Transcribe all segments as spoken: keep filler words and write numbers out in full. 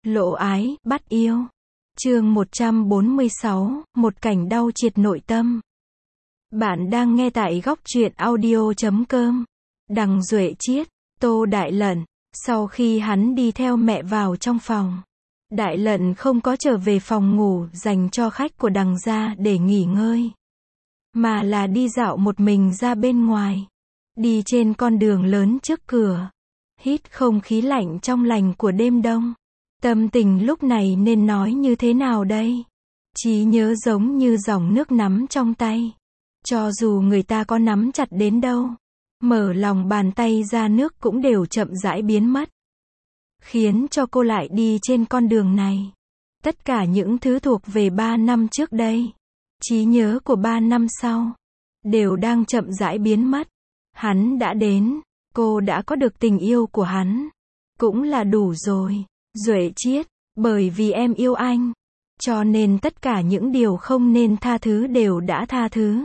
Lộ ái, bắt yêu. Chương một trăm bốn mươi sáu, một cảnh đau triệt nội tâm. Bạn đang nghe tại góc truyện audio chấm com. Đằng Duệ Chiết, Tô Đại Lận. Sau khi hắn đi theo mẹ vào trong phòng, Đại Lận không có trở về phòng ngủ dành cho khách của đằng gia để nghỉ ngơi, mà là đi dạo một mình ra bên ngoài. Đi trên con đường lớn trước cửa, hít không khí lạnh trong lành của đêm đông. Tâm tình lúc này nên nói như thế nào đây? Trí nhớ giống như dòng nước nắm trong tay. Cho dù người ta có nắm chặt đến đâu, mở lòng bàn tay ra nước cũng đều chậm rãi biến mất. Khiến cho cô lại đi trên con đường này. Tất cả những thứ thuộc về ba năm trước đây, trí nhớ của ba năm sau, đều đang chậm rãi biến mất. Hắn đã đến, cô đã có được tình yêu của hắn. Cũng là đủ rồi. Duệ Chiết, bởi vì em yêu anh, cho nên tất cả những điều không nên tha thứ đều đã tha thứ.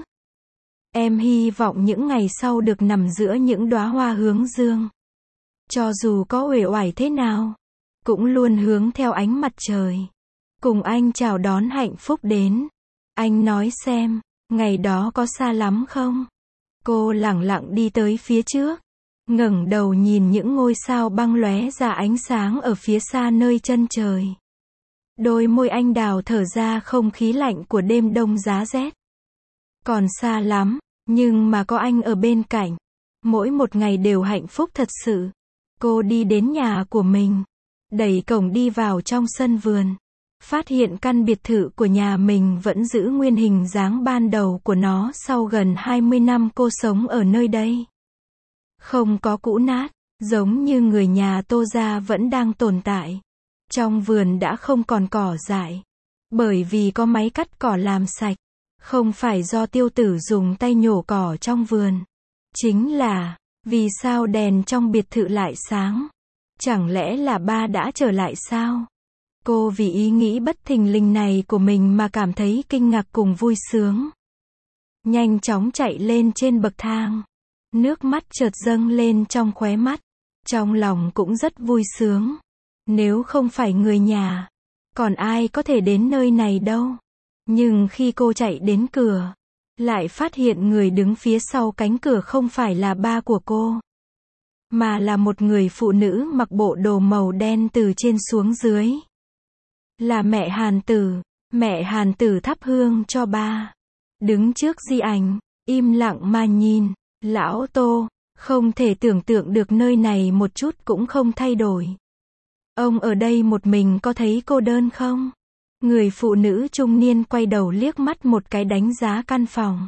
Em hy vọng những ngày sau được nằm giữa những đóa hoa hướng dương. Cho dù có uể oải thế nào, cũng luôn hướng theo ánh mặt trời. Cùng anh chào đón hạnh phúc đến. Anh nói xem, ngày đó có xa lắm không? Cô lẳng lặng đi tới phía trước, ngẩng đầu nhìn những ngôi sao băng lóe ra ánh sáng ở phía xa nơi chân trời. Đôi môi anh đào thở ra không khí lạnh của đêm đông giá rét. Còn xa lắm, nhưng mà có anh ở bên cạnh, mỗi một ngày đều hạnh phúc thật sự. Cô đi đến nhà của mình, đẩy cổng đi vào trong sân vườn, phát hiện căn biệt thự của nhà mình vẫn giữ nguyên hình dáng ban đầu của nó sau gần hai mươi năm cô sống ở nơi đây. Không có cũ nát, giống như người nhà Tô gia vẫn đang tồn tại. Trong vườn đã không còn cỏ dại, bởi vì có máy cắt cỏ làm sạch, không phải do Tiêu Tử dùng tay nhổ cỏ trong vườn. Chính là, vì sao đèn trong biệt thự lại sáng? Chẳng lẽ là ba đã trở lại sao? Cô vì ý nghĩ bất thình lình này của mình mà cảm thấy kinh ngạc cùng vui sướng. Nhanh chóng chạy lên trên bậc thang. Nước mắt chợt dâng lên trong khóe mắt. Trong lòng cũng rất vui sướng. Nếu không phải người nhà, còn ai có thể đến nơi này đâu. Nhưng khi cô chạy đến cửa, lại phát hiện người đứng phía sau cánh cửa không phải là ba của cô, mà là một người phụ nữ mặc bộ đồ màu đen từ trên xuống dưới. Là mẹ Hàn Tử. Mẹ Hàn Tử thắp hương cho ba. Đứng trước di ảnh, im lặng mà nhìn. Lão Tô, không thể tưởng tượng được nơi này một chút cũng không thay đổi. Ông ở đây một mình có thấy cô đơn không? Người phụ nữ trung niên quay đầu liếc mắt một cái đánh giá căn phòng.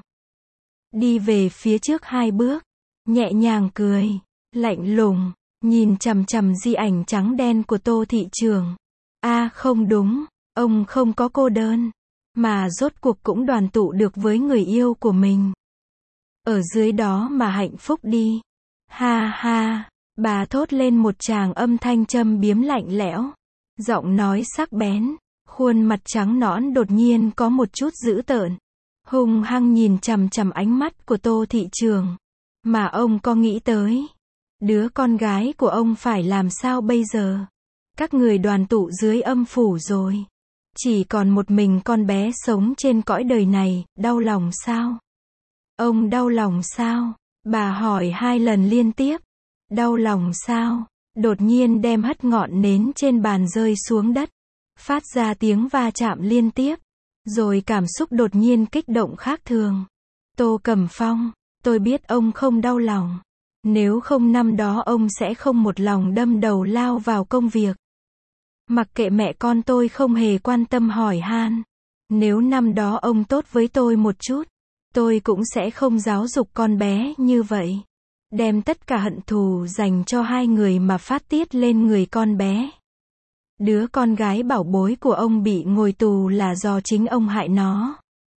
Đi về phía trước hai bước, nhẹ nhàng cười, lạnh lùng, nhìn chằm chằm di ảnh trắng đen của Tô thị trưởng. A à, không đúng, ông không có cô đơn, mà rốt cuộc cũng đoàn tụ được với người yêu của mình. Ở dưới đó mà hạnh phúc đi. Ha ha, bà thốt lên một tràng âm thanh châm biếm lạnh lẽo. Giọng nói sắc bén, khuôn mặt trắng nõn đột nhiên có một chút dữ tợn. Hung hăng nhìn chằm chằm ánh mắt của Tô thị trường. Mà ông có nghĩ tới, đứa con gái của ông phải làm sao bây giờ? Các người đoàn tụ dưới âm phủ rồi. Chỉ còn một mình con bé sống trên cõi đời này, đau lòng sao? Ông đau lòng sao? Bà hỏi hai lần liên tiếp. Đau lòng sao? Đột nhiên đem hất ngọn nến trên bàn rơi xuống đất, phát ra tiếng va chạm liên tiếp. Rồi cảm xúc đột nhiên kích động khác thường. Tô Cẩm Phong, tôi biết ông không đau lòng. Nếu không năm đó ông sẽ không một lòng đâm đầu lao vào công việc. Mặc kệ mẹ con tôi không hề quan tâm hỏi han. Nếu năm đó ông tốt với tôi một chút, tôi cũng sẽ không giáo dục con bé như vậy. Đem tất cả hận thù dành cho hai người mà phát tiết lên người con bé. Đứa con gái bảo bối của ông bị ngồi tù là do chính ông hại nó.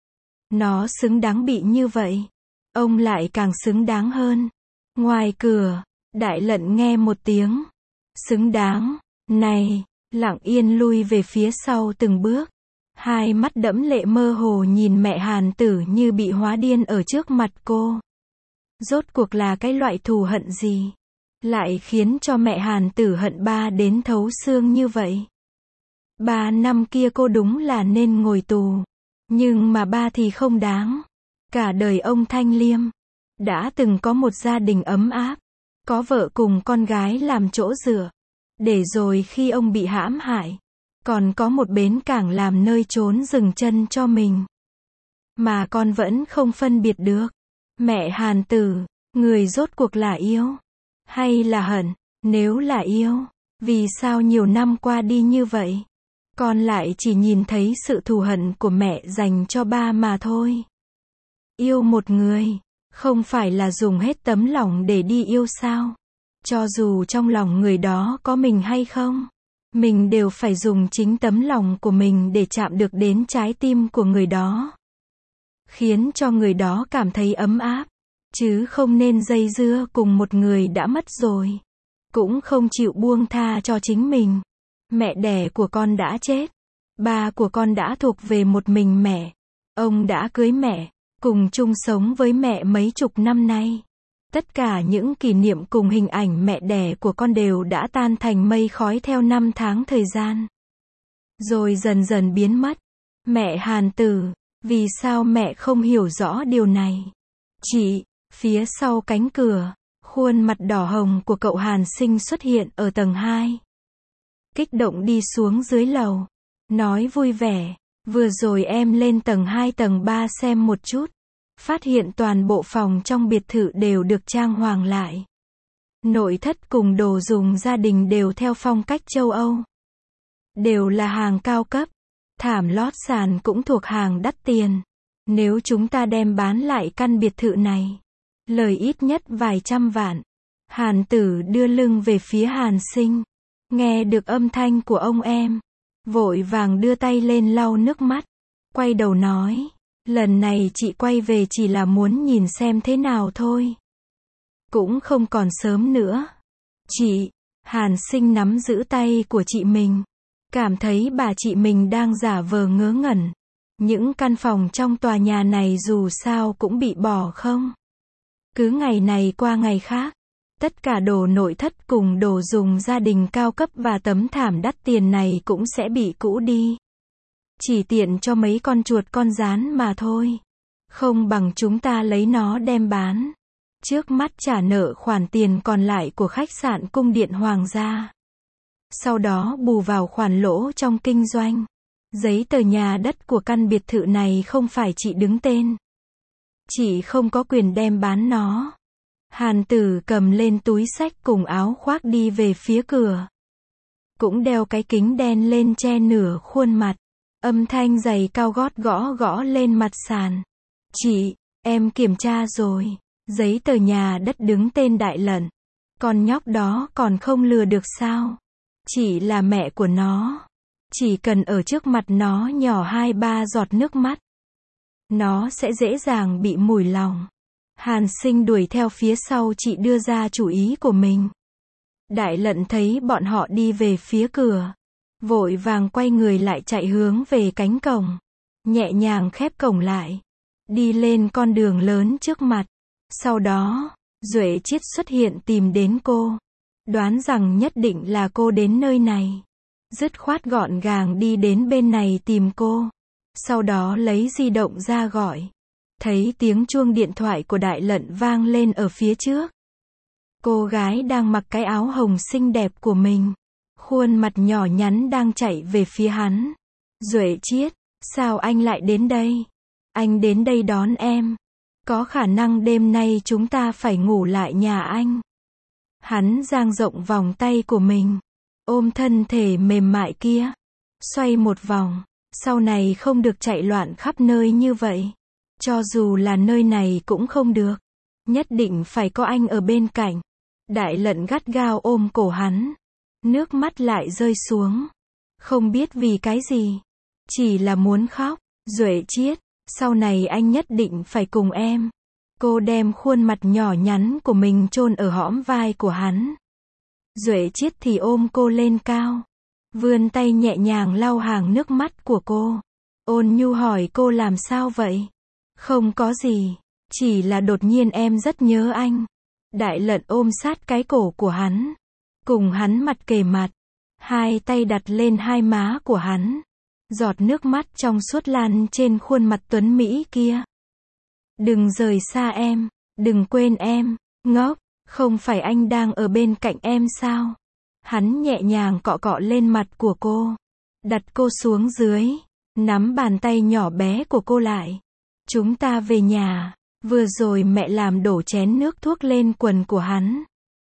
Nó xứng đáng bị như vậy. Ông lại càng xứng đáng hơn. Ngoài cửa, Đại Lận nghe một tiếng. Xứng đáng, này, lặng yên lui về phía sau từng bước. Hai mắt đẫm lệ mơ hồ nhìn mẹ Hàn Tử như bị hóa điên ở trước mặt cô. Rốt cuộc là cái loại thù hận gì? Lại khiến cho mẹ Hàn Tử hận ba đến thấu xương như vậy? Ba năm kia cô đúng là nên ngồi tù. Nhưng mà ba thì không đáng. Cả đời ông Thanh Liêm đã từng có một gia đình ấm áp, có vợ cùng con gái làm chỗ dựa. Để rồi khi ông bị hãm hại, còn có một bến cảng làm nơi trốn dừng chân cho mình. Mà con vẫn không phân biệt được. Mẹ Hàn Tử, người rốt cuộc là yêu hay là hận? Nếu là yêu, vì sao nhiều năm qua đi như vậy, con lại chỉ nhìn thấy sự thù hận của mẹ dành cho ba mà thôi. Yêu một người, không phải là dùng hết tấm lòng để đi yêu sao? Cho dù trong lòng người đó có mình hay không, mình đều phải dùng chính tấm lòng của mình để chạm được đến trái tim của người đó. Khiến cho người đó cảm thấy ấm áp. Chứ không nên dây dưa cùng một người đã mất rồi. Cũng không chịu buông tha cho chính mình. Mẹ đẻ của con đã chết. Ba của con đã thuộc về một mình mẹ. Ông đã cưới mẹ, cùng chung sống với mẹ mấy chục năm nay. Tất cả những kỷ niệm cùng hình ảnh mẹ đẻ của con đều đã tan thành mây khói theo năm tháng thời gian. Rồi dần dần biến mất. Mẹ Hàn Tử, vì sao mẹ không hiểu rõ điều này? Chị, phía sau cánh cửa, khuôn mặt đỏ hồng của cậu Hàn Sinh xuất hiện ở tầng hai. Kích động đi xuống dưới lầu. Nói vui vẻ, vừa rồi em lên tầng hai tầng ba xem một chút. Phát hiện toàn bộ phòng trong biệt thự đều được trang hoàng lại. Nội thất cùng đồ dùng gia đình đều theo phong cách châu Âu. Đều là hàng cao cấp. Thảm lót sàn cũng thuộc hàng đắt tiền. Nếu chúng ta đem bán lại căn biệt thự này, lời ít nhất vài trăm vạn. Hàn Tử đưa lưng về phía Hàn Sinh. Nghe được âm thanh của ông em, vội vàng đưa tay lên lau nước mắt. Quay đầu nói, lần này chị quay về chỉ là muốn nhìn xem thế nào thôi. Cũng không còn sớm nữa. Chị, Hàn Sinh nắm giữ tay của chị mình. Cảm thấy bà chị mình đang giả vờ ngớ ngẩn. Những căn phòng trong tòa nhà này dù sao cũng bị bỏ không. Cứ ngày này qua ngày khác. Tất cả đồ nội thất cùng đồ dùng gia đình cao cấp và tấm thảm đắt tiền này cũng sẽ bị cũ đi. Chỉ tiện cho mấy con chuột con gián mà thôi. Không bằng chúng ta lấy nó đem bán. Trước mắt trả nợ khoản tiền còn lại của khách sạn cung điện hoàng gia. Sau đó bù vào khoản lỗ trong kinh doanh. Giấy tờ nhà đất của căn biệt thự này không phải chị đứng tên. Chị không có quyền đem bán nó. Hàn Tử cầm lên túi xách cùng áo khoác đi về phía cửa. Cũng đeo cái kính đen lên che nửa khuôn mặt. Âm thanh giày cao gót gõ gõ lên mặt sàn. Chị, em kiểm tra rồi. Giấy tờ nhà đất đứng tên Đại Lận. Con nhóc đó còn không lừa được sao? Chị là mẹ của nó. Chỉ cần ở trước mặt nó nhỏ hai ba giọt nước mắt, nó sẽ dễ dàng bị mùi lòng. Hàn Sinh đuổi theo phía sau chị đưa ra chủ ý của mình. Đại Lận thấy bọn họ đi về phía cửa. Vội vàng quay người lại chạy hướng về cánh cổng. Nhẹ nhàng khép cổng lại. Đi lên con đường lớn trước mặt. Sau đó, Duệ Chiết xuất hiện tìm đến cô. Đoán rằng nhất định là cô đến nơi này. Dứt khoát gọn gàng đi đến bên này tìm cô. Sau đó lấy di động ra gọi. Thấy tiếng chuông điện thoại của Đại Lận vang lên ở phía trước. Cô gái đang mặc cái áo hồng xinh đẹp của mình. Khuôn mặt nhỏ nhắn đang chạy về phía hắn. Duệ Chiết, sao anh lại đến đây? Anh đến đây đón em. Có khả năng đêm nay chúng ta phải ngủ lại nhà anh. Hắn dang rộng vòng tay của mình. Ôm thân thể mềm mại kia. Xoay một vòng. Sau này không được chạy loạn khắp nơi như vậy. Cho dù là nơi này cũng không được. Nhất định phải có anh ở bên cạnh. Đại Lận gắt gao ôm cổ hắn. Nước mắt lại rơi xuống. Không biết vì cái gì. Chỉ là muốn khóc. Duệ Chiết, sau này anh nhất định phải cùng em. Cô đem khuôn mặt nhỏ nhắn của mình chôn ở hõm vai của hắn. Duệ Chiết thì ôm cô lên cao. Vươn tay nhẹ nhàng lau hàng nước mắt của cô. Ôn nhu hỏi cô làm sao vậy? Không có gì. Chỉ là đột nhiên em rất nhớ anh. Đại Lận ôm sát cái cổ của hắn. Cùng hắn mặt kề mặt. Hai tay đặt lên hai má của hắn. Giọt nước mắt trong suốt lan trên khuôn mặt tuấn Mỹ kia. Đừng rời xa em, đừng quên em, ngốc, không phải anh đang ở bên cạnh em sao? Hắn nhẹ nhàng cọ cọ lên mặt của cô, đặt cô xuống dưới, nắm bàn tay nhỏ bé của cô lại. Chúng ta về nhà, vừa rồi mẹ làm đổ chén nước thuốc lên quần của hắn.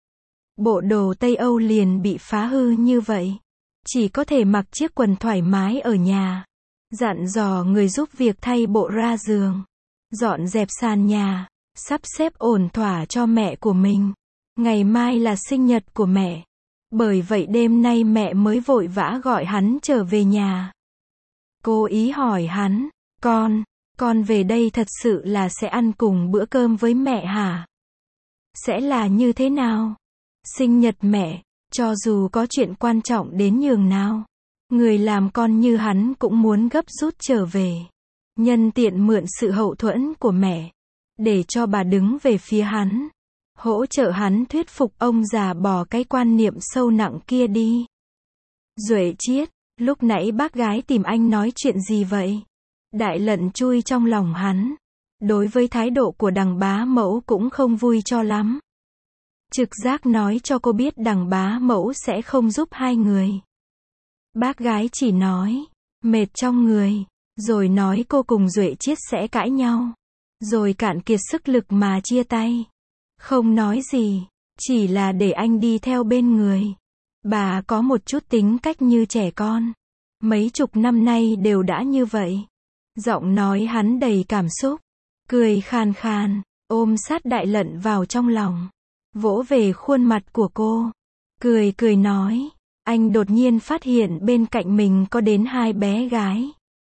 Bộ đồ Tây Âu liền bị phá hư như vậy. Chỉ có thể mặc chiếc quần thoải mái ở nhà. Dặn dò người giúp việc thay bộ ra giường, dọn dẹp sàn nhà, sắp xếp ổn thỏa cho mẹ của mình. Ngày mai là sinh nhật của mẹ. Bởi vậy đêm nay mẹ mới vội vã gọi hắn trở về nhà. Cô ý hỏi hắn, con, con về đây thật sự là sẽ ăn cùng bữa cơm với mẹ hả? Sẽ là như thế nào? Sinh nhật mẹ, cho dù có chuyện quan trọng đến nhường nào, người làm con như hắn cũng muốn gấp rút trở về. Nhân tiện mượn sự hậu thuẫn của mẹ, để cho bà đứng về phía hắn. Hỗ trợ hắn thuyết phục ông già bỏ cái quan niệm sâu nặng kia đi. Duệ Chiết, lúc nãy bác gái tìm anh nói chuyện gì vậy? Đại Lận chui trong lòng hắn. Đối với thái độ của đằng bá mẫu cũng không vui cho lắm. Trực giác nói cho cô biết đằng bá mẫu sẽ không giúp hai người. Bác gái chỉ nói, mệt trong người, rồi nói cô cùng Duệ Chiết sẽ cãi nhau, rồi cạn kiệt sức lực mà chia tay. Không nói gì, chỉ là để anh đi theo bên người. Bà có một chút tính cách như trẻ con. Mấy chục năm nay đều đã như vậy. Giọng nói hắn đầy cảm xúc, cười khàn khàn, ôm sát Đại Lận vào trong lòng, vỗ về khuôn mặt của cô, cười cười nói, anh đột nhiên phát hiện bên cạnh mình có đến hai bé gái.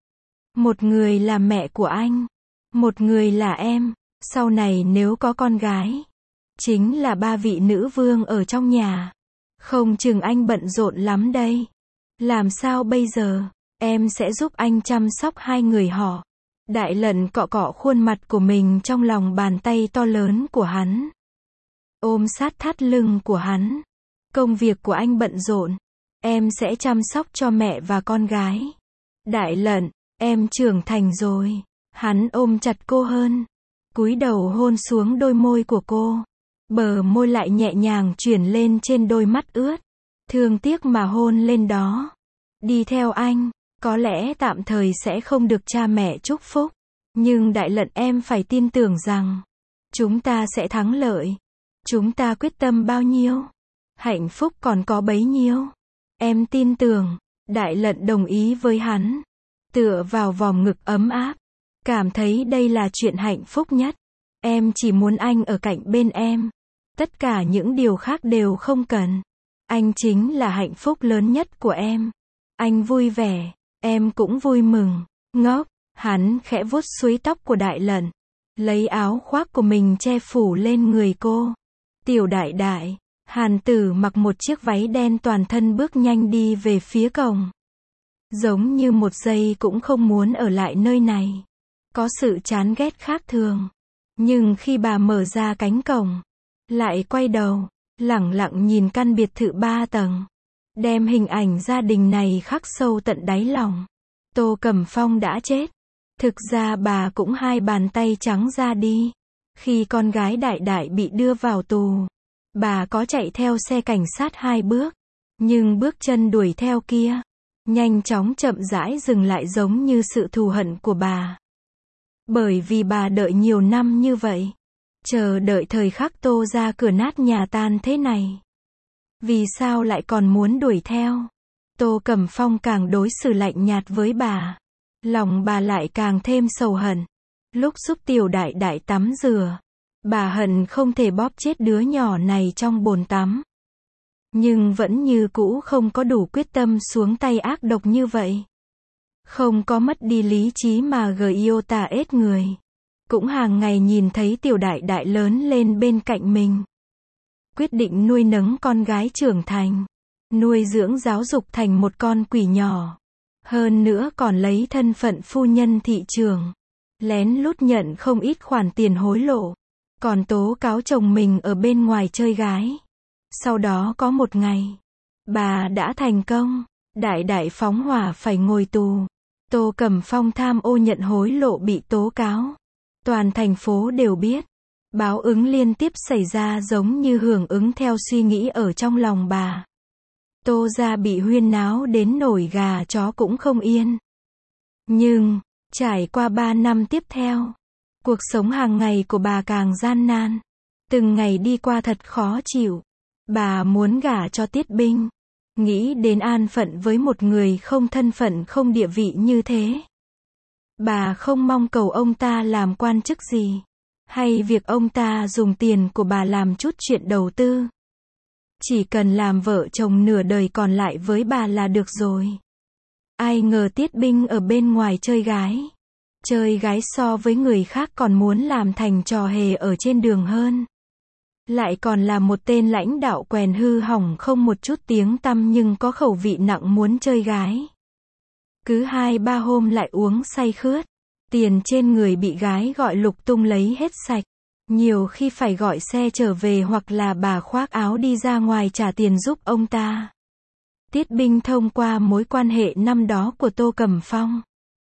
Một người là mẹ của anh, một người là em, sau này nếu có con gái, chính là ba vị nữ vương ở trong nhà. Không chừng anh bận rộn lắm đây. Làm sao bây giờ? Em sẽ giúp anh chăm sóc hai người họ. Đại Lận cọ cọ khuôn mặt của mình trong lòng bàn tay to lớn của hắn. Ôm sát thắt lưng của hắn. Công việc của anh bận rộn. Em sẽ chăm sóc cho mẹ và con gái. Đại Lận, em trưởng thành rồi. Hắn ôm chặt cô hơn. Cúi đầu hôn xuống đôi môi của cô. Bờ môi lại nhẹ nhàng chuyển lên trên đôi mắt ướt. Thương tiếc mà hôn lên đó. Đi theo anh, có lẽ tạm thời sẽ không được cha mẹ chúc phúc. Nhưng Đại Lận em phải tin tưởng rằng, chúng ta sẽ thắng lợi. Chúng ta quyết tâm bao nhiêu, hạnh phúc còn có bấy nhiêu. Em tin tưởng. Đại Lận đồng ý với hắn. Tựa vào vòng ngực ấm áp. Cảm thấy đây là chuyện hạnh phúc nhất. Em chỉ muốn anh ở cạnh bên em. Tất cả những điều khác đều không cần. Anh chính là hạnh phúc lớn nhất của em. Anh vui vẻ, em cũng vui mừng. Ngốc, hắn khẽ vuốt suối tóc của Đại Lận. Lấy áo khoác của mình che phủ lên người cô. Tiểu Đại Đại, Hàn Tử mặc một chiếc váy đen toàn thân bước nhanh đi về phía cổng. Giống như một giây cũng không muốn ở lại nơi này. Có sự chán ghét khác thường. Nhưng khi bà mở ra cánh cổng, lại quay đầu, lẳng lặng nhìn căn biệt thự ba tầng. Đem hình ảnh gia đình này khắc sâu tận đáy lòng. Tô Cẩm Phong đã chết. Thực ra bà cũng hai bàn tay trắng ra đi. Khi con gái Đại Đại bị đưa vào tù, bà có chạy theo xe cảnh sát hai bước. Nhưng bước chân đuổi theo kia, nhanh chóng chậm rãi dừng lại giống như sự thù hận của bà. Bởi vì bà đợi nhiều năm như vậy. Chờ đợi thời khắc Tô ra cửa nát nhà tan thế này. Vì sao lại còn muốn đuổi theo? Tô Cẩm Phong càng đối xử lạnh nhạt với bà. Lòng bà lại càng thêm sầu hận. Lúc giúp Tiểu Đại Đại tắm rửa, bà hận không thể bóp chết đứa nhỏ này trong bồn tắm. Nhưng vẫn như cũ không có đủ quyết tâm xuống tay ác độc như vậy. Không có mất đi lý trí mà gờ yêu tà ết người. Cũng hàng ngày nhìn thấy Tiểu Đại Đại lớn lên bên cạnh mình. Quyết định nuôi nấng con gái trưởng thành. Nuôi dưỡng giáo dục thành một con quỷ nhỏ. Hơn nữa còn lấy thân phận phu nhân thị trường. Lén lút nhận không ít khoản tiền hối lộ. Còn tố cáo chồng mình ở bên ngoài chơi gái. Sau đó có một ngày, Bà đã thành công. Đại đại phóng hỏa phải ngồi tù. Tô Cẩm Phong tham ô nhận hối lộ bị tố cáo. Toàn thành phố đều biết. Báo ứng liên tiếp xảy ra giống như hưởng ứng theo suy nghĩ ở trong lòng bà. Tô gia bị huyên náo đến nổi gà chó cũng không yên. Nhưng, trải qua ba năm tiếp theo, cuộc sống hàng ngày của bà càng gian nan. Từng ngày đi qua thật khó chịu. Bà muốn gả cho Tiết Binh. Nghĩ đến an phận với một người không thân phận không địa vị như thế. Bà không mong cầu ông ta làm quan chức gì. Hay việc ông ta dùng tiền của bà làm chút chuyện đầu tư. Chỉ cần làm vợ chồng nửa đời còn lại với bà là được rồi. Ai ngờ Tiết Binh ở bên ngoài chơi gái. Chơi gái so với người khác còn muốn làm thành trò hề ở trên đường hơn. Lại còn là một tên lãnh đạo quèn hư hỏng không một chút tiếng tăm nhưng có khẩu vị nặng muốn chơi gái. Cứ hai ba hôm lại uống say khướt. Tiền trên người bị gái gọi lục tung lấy hết sạch. Nhiều khi phải gọi xe trở về hoặc là bà khoác áo đi ra ngoài trả tiền giúp ông ta. Tiết Binh thông qua mối quan hệ năm đó của Tô Cẩm Phong.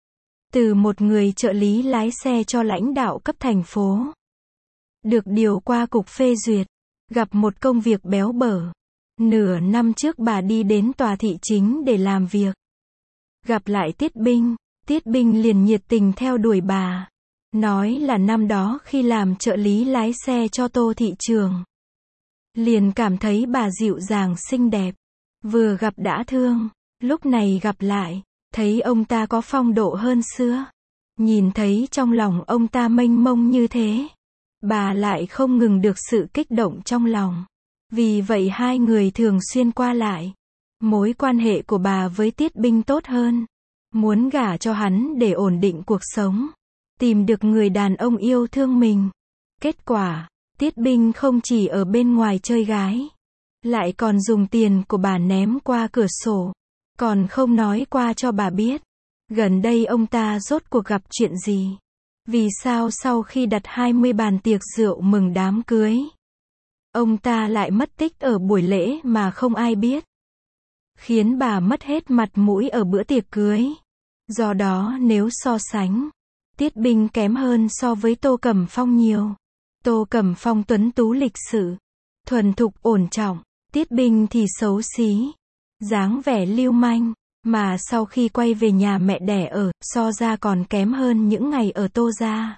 Từ một người trợ lý lái xe cho lãnh đạo cấp thành phố. Được điều qua cục phê duyệt. Gặp một công việc béo bở. Nửa năm trước bà đi đến tòa thị chính để làm việc. Gặp lại Tiết Binh. Tiết Binh liền nhiệt tình theo đuổi bà. Nói là năm đó khi làm trợ lý lái xe cho Tô thị trường. Liền cảm thấy bà dịu dàng xinh đẹp. Vừa gặp đã thương. Lúc này gặp lại. Thấy ông ta có phong độ hơn xưa. Nhìn thấy trong lòng ông ta mênh mông như thế. Bà lại không ngừng được sự kích động trong lòng. Vì vậy hai người thường xuyên qua lại. Mối quan hệ của bà với Tiết Binh tốt hơn. Muốn gả cho hắn để ổn định cuộc sống. Tìm được người đàn ông yêu thương mình. Kết quả, Tiết Binh không chỉ ở bên ngoài chơi gái. Lại còn dùng tiền của bà ném qua cửa sổ. Còn không nói qua cho bà biết. Gần đây ông ta rốt cuộc gặp chuyện gì? Vì sao sau khi đặt hai mươi bàn tiệc rượu mừng đám cưới, ông ta lại mất tích ở buổi lễ mà không ai biết? Khiến bà mất hết mặt mũi ở bữa tiệc cưới. Do đó nếu so sánh, Tiết Binh kém hơn so với Tô Cẩm Phong nhiều. Tô Cẩm Phong tuấn tú lịch sự, thuần thục ổn trọng. Tiết Binh thì xấu xí, dáng vẻ lưu manh. Mà sau khi quay về nhà mẹ đẻ ở, so ra còn kém hơn những ngày ở Tô gia.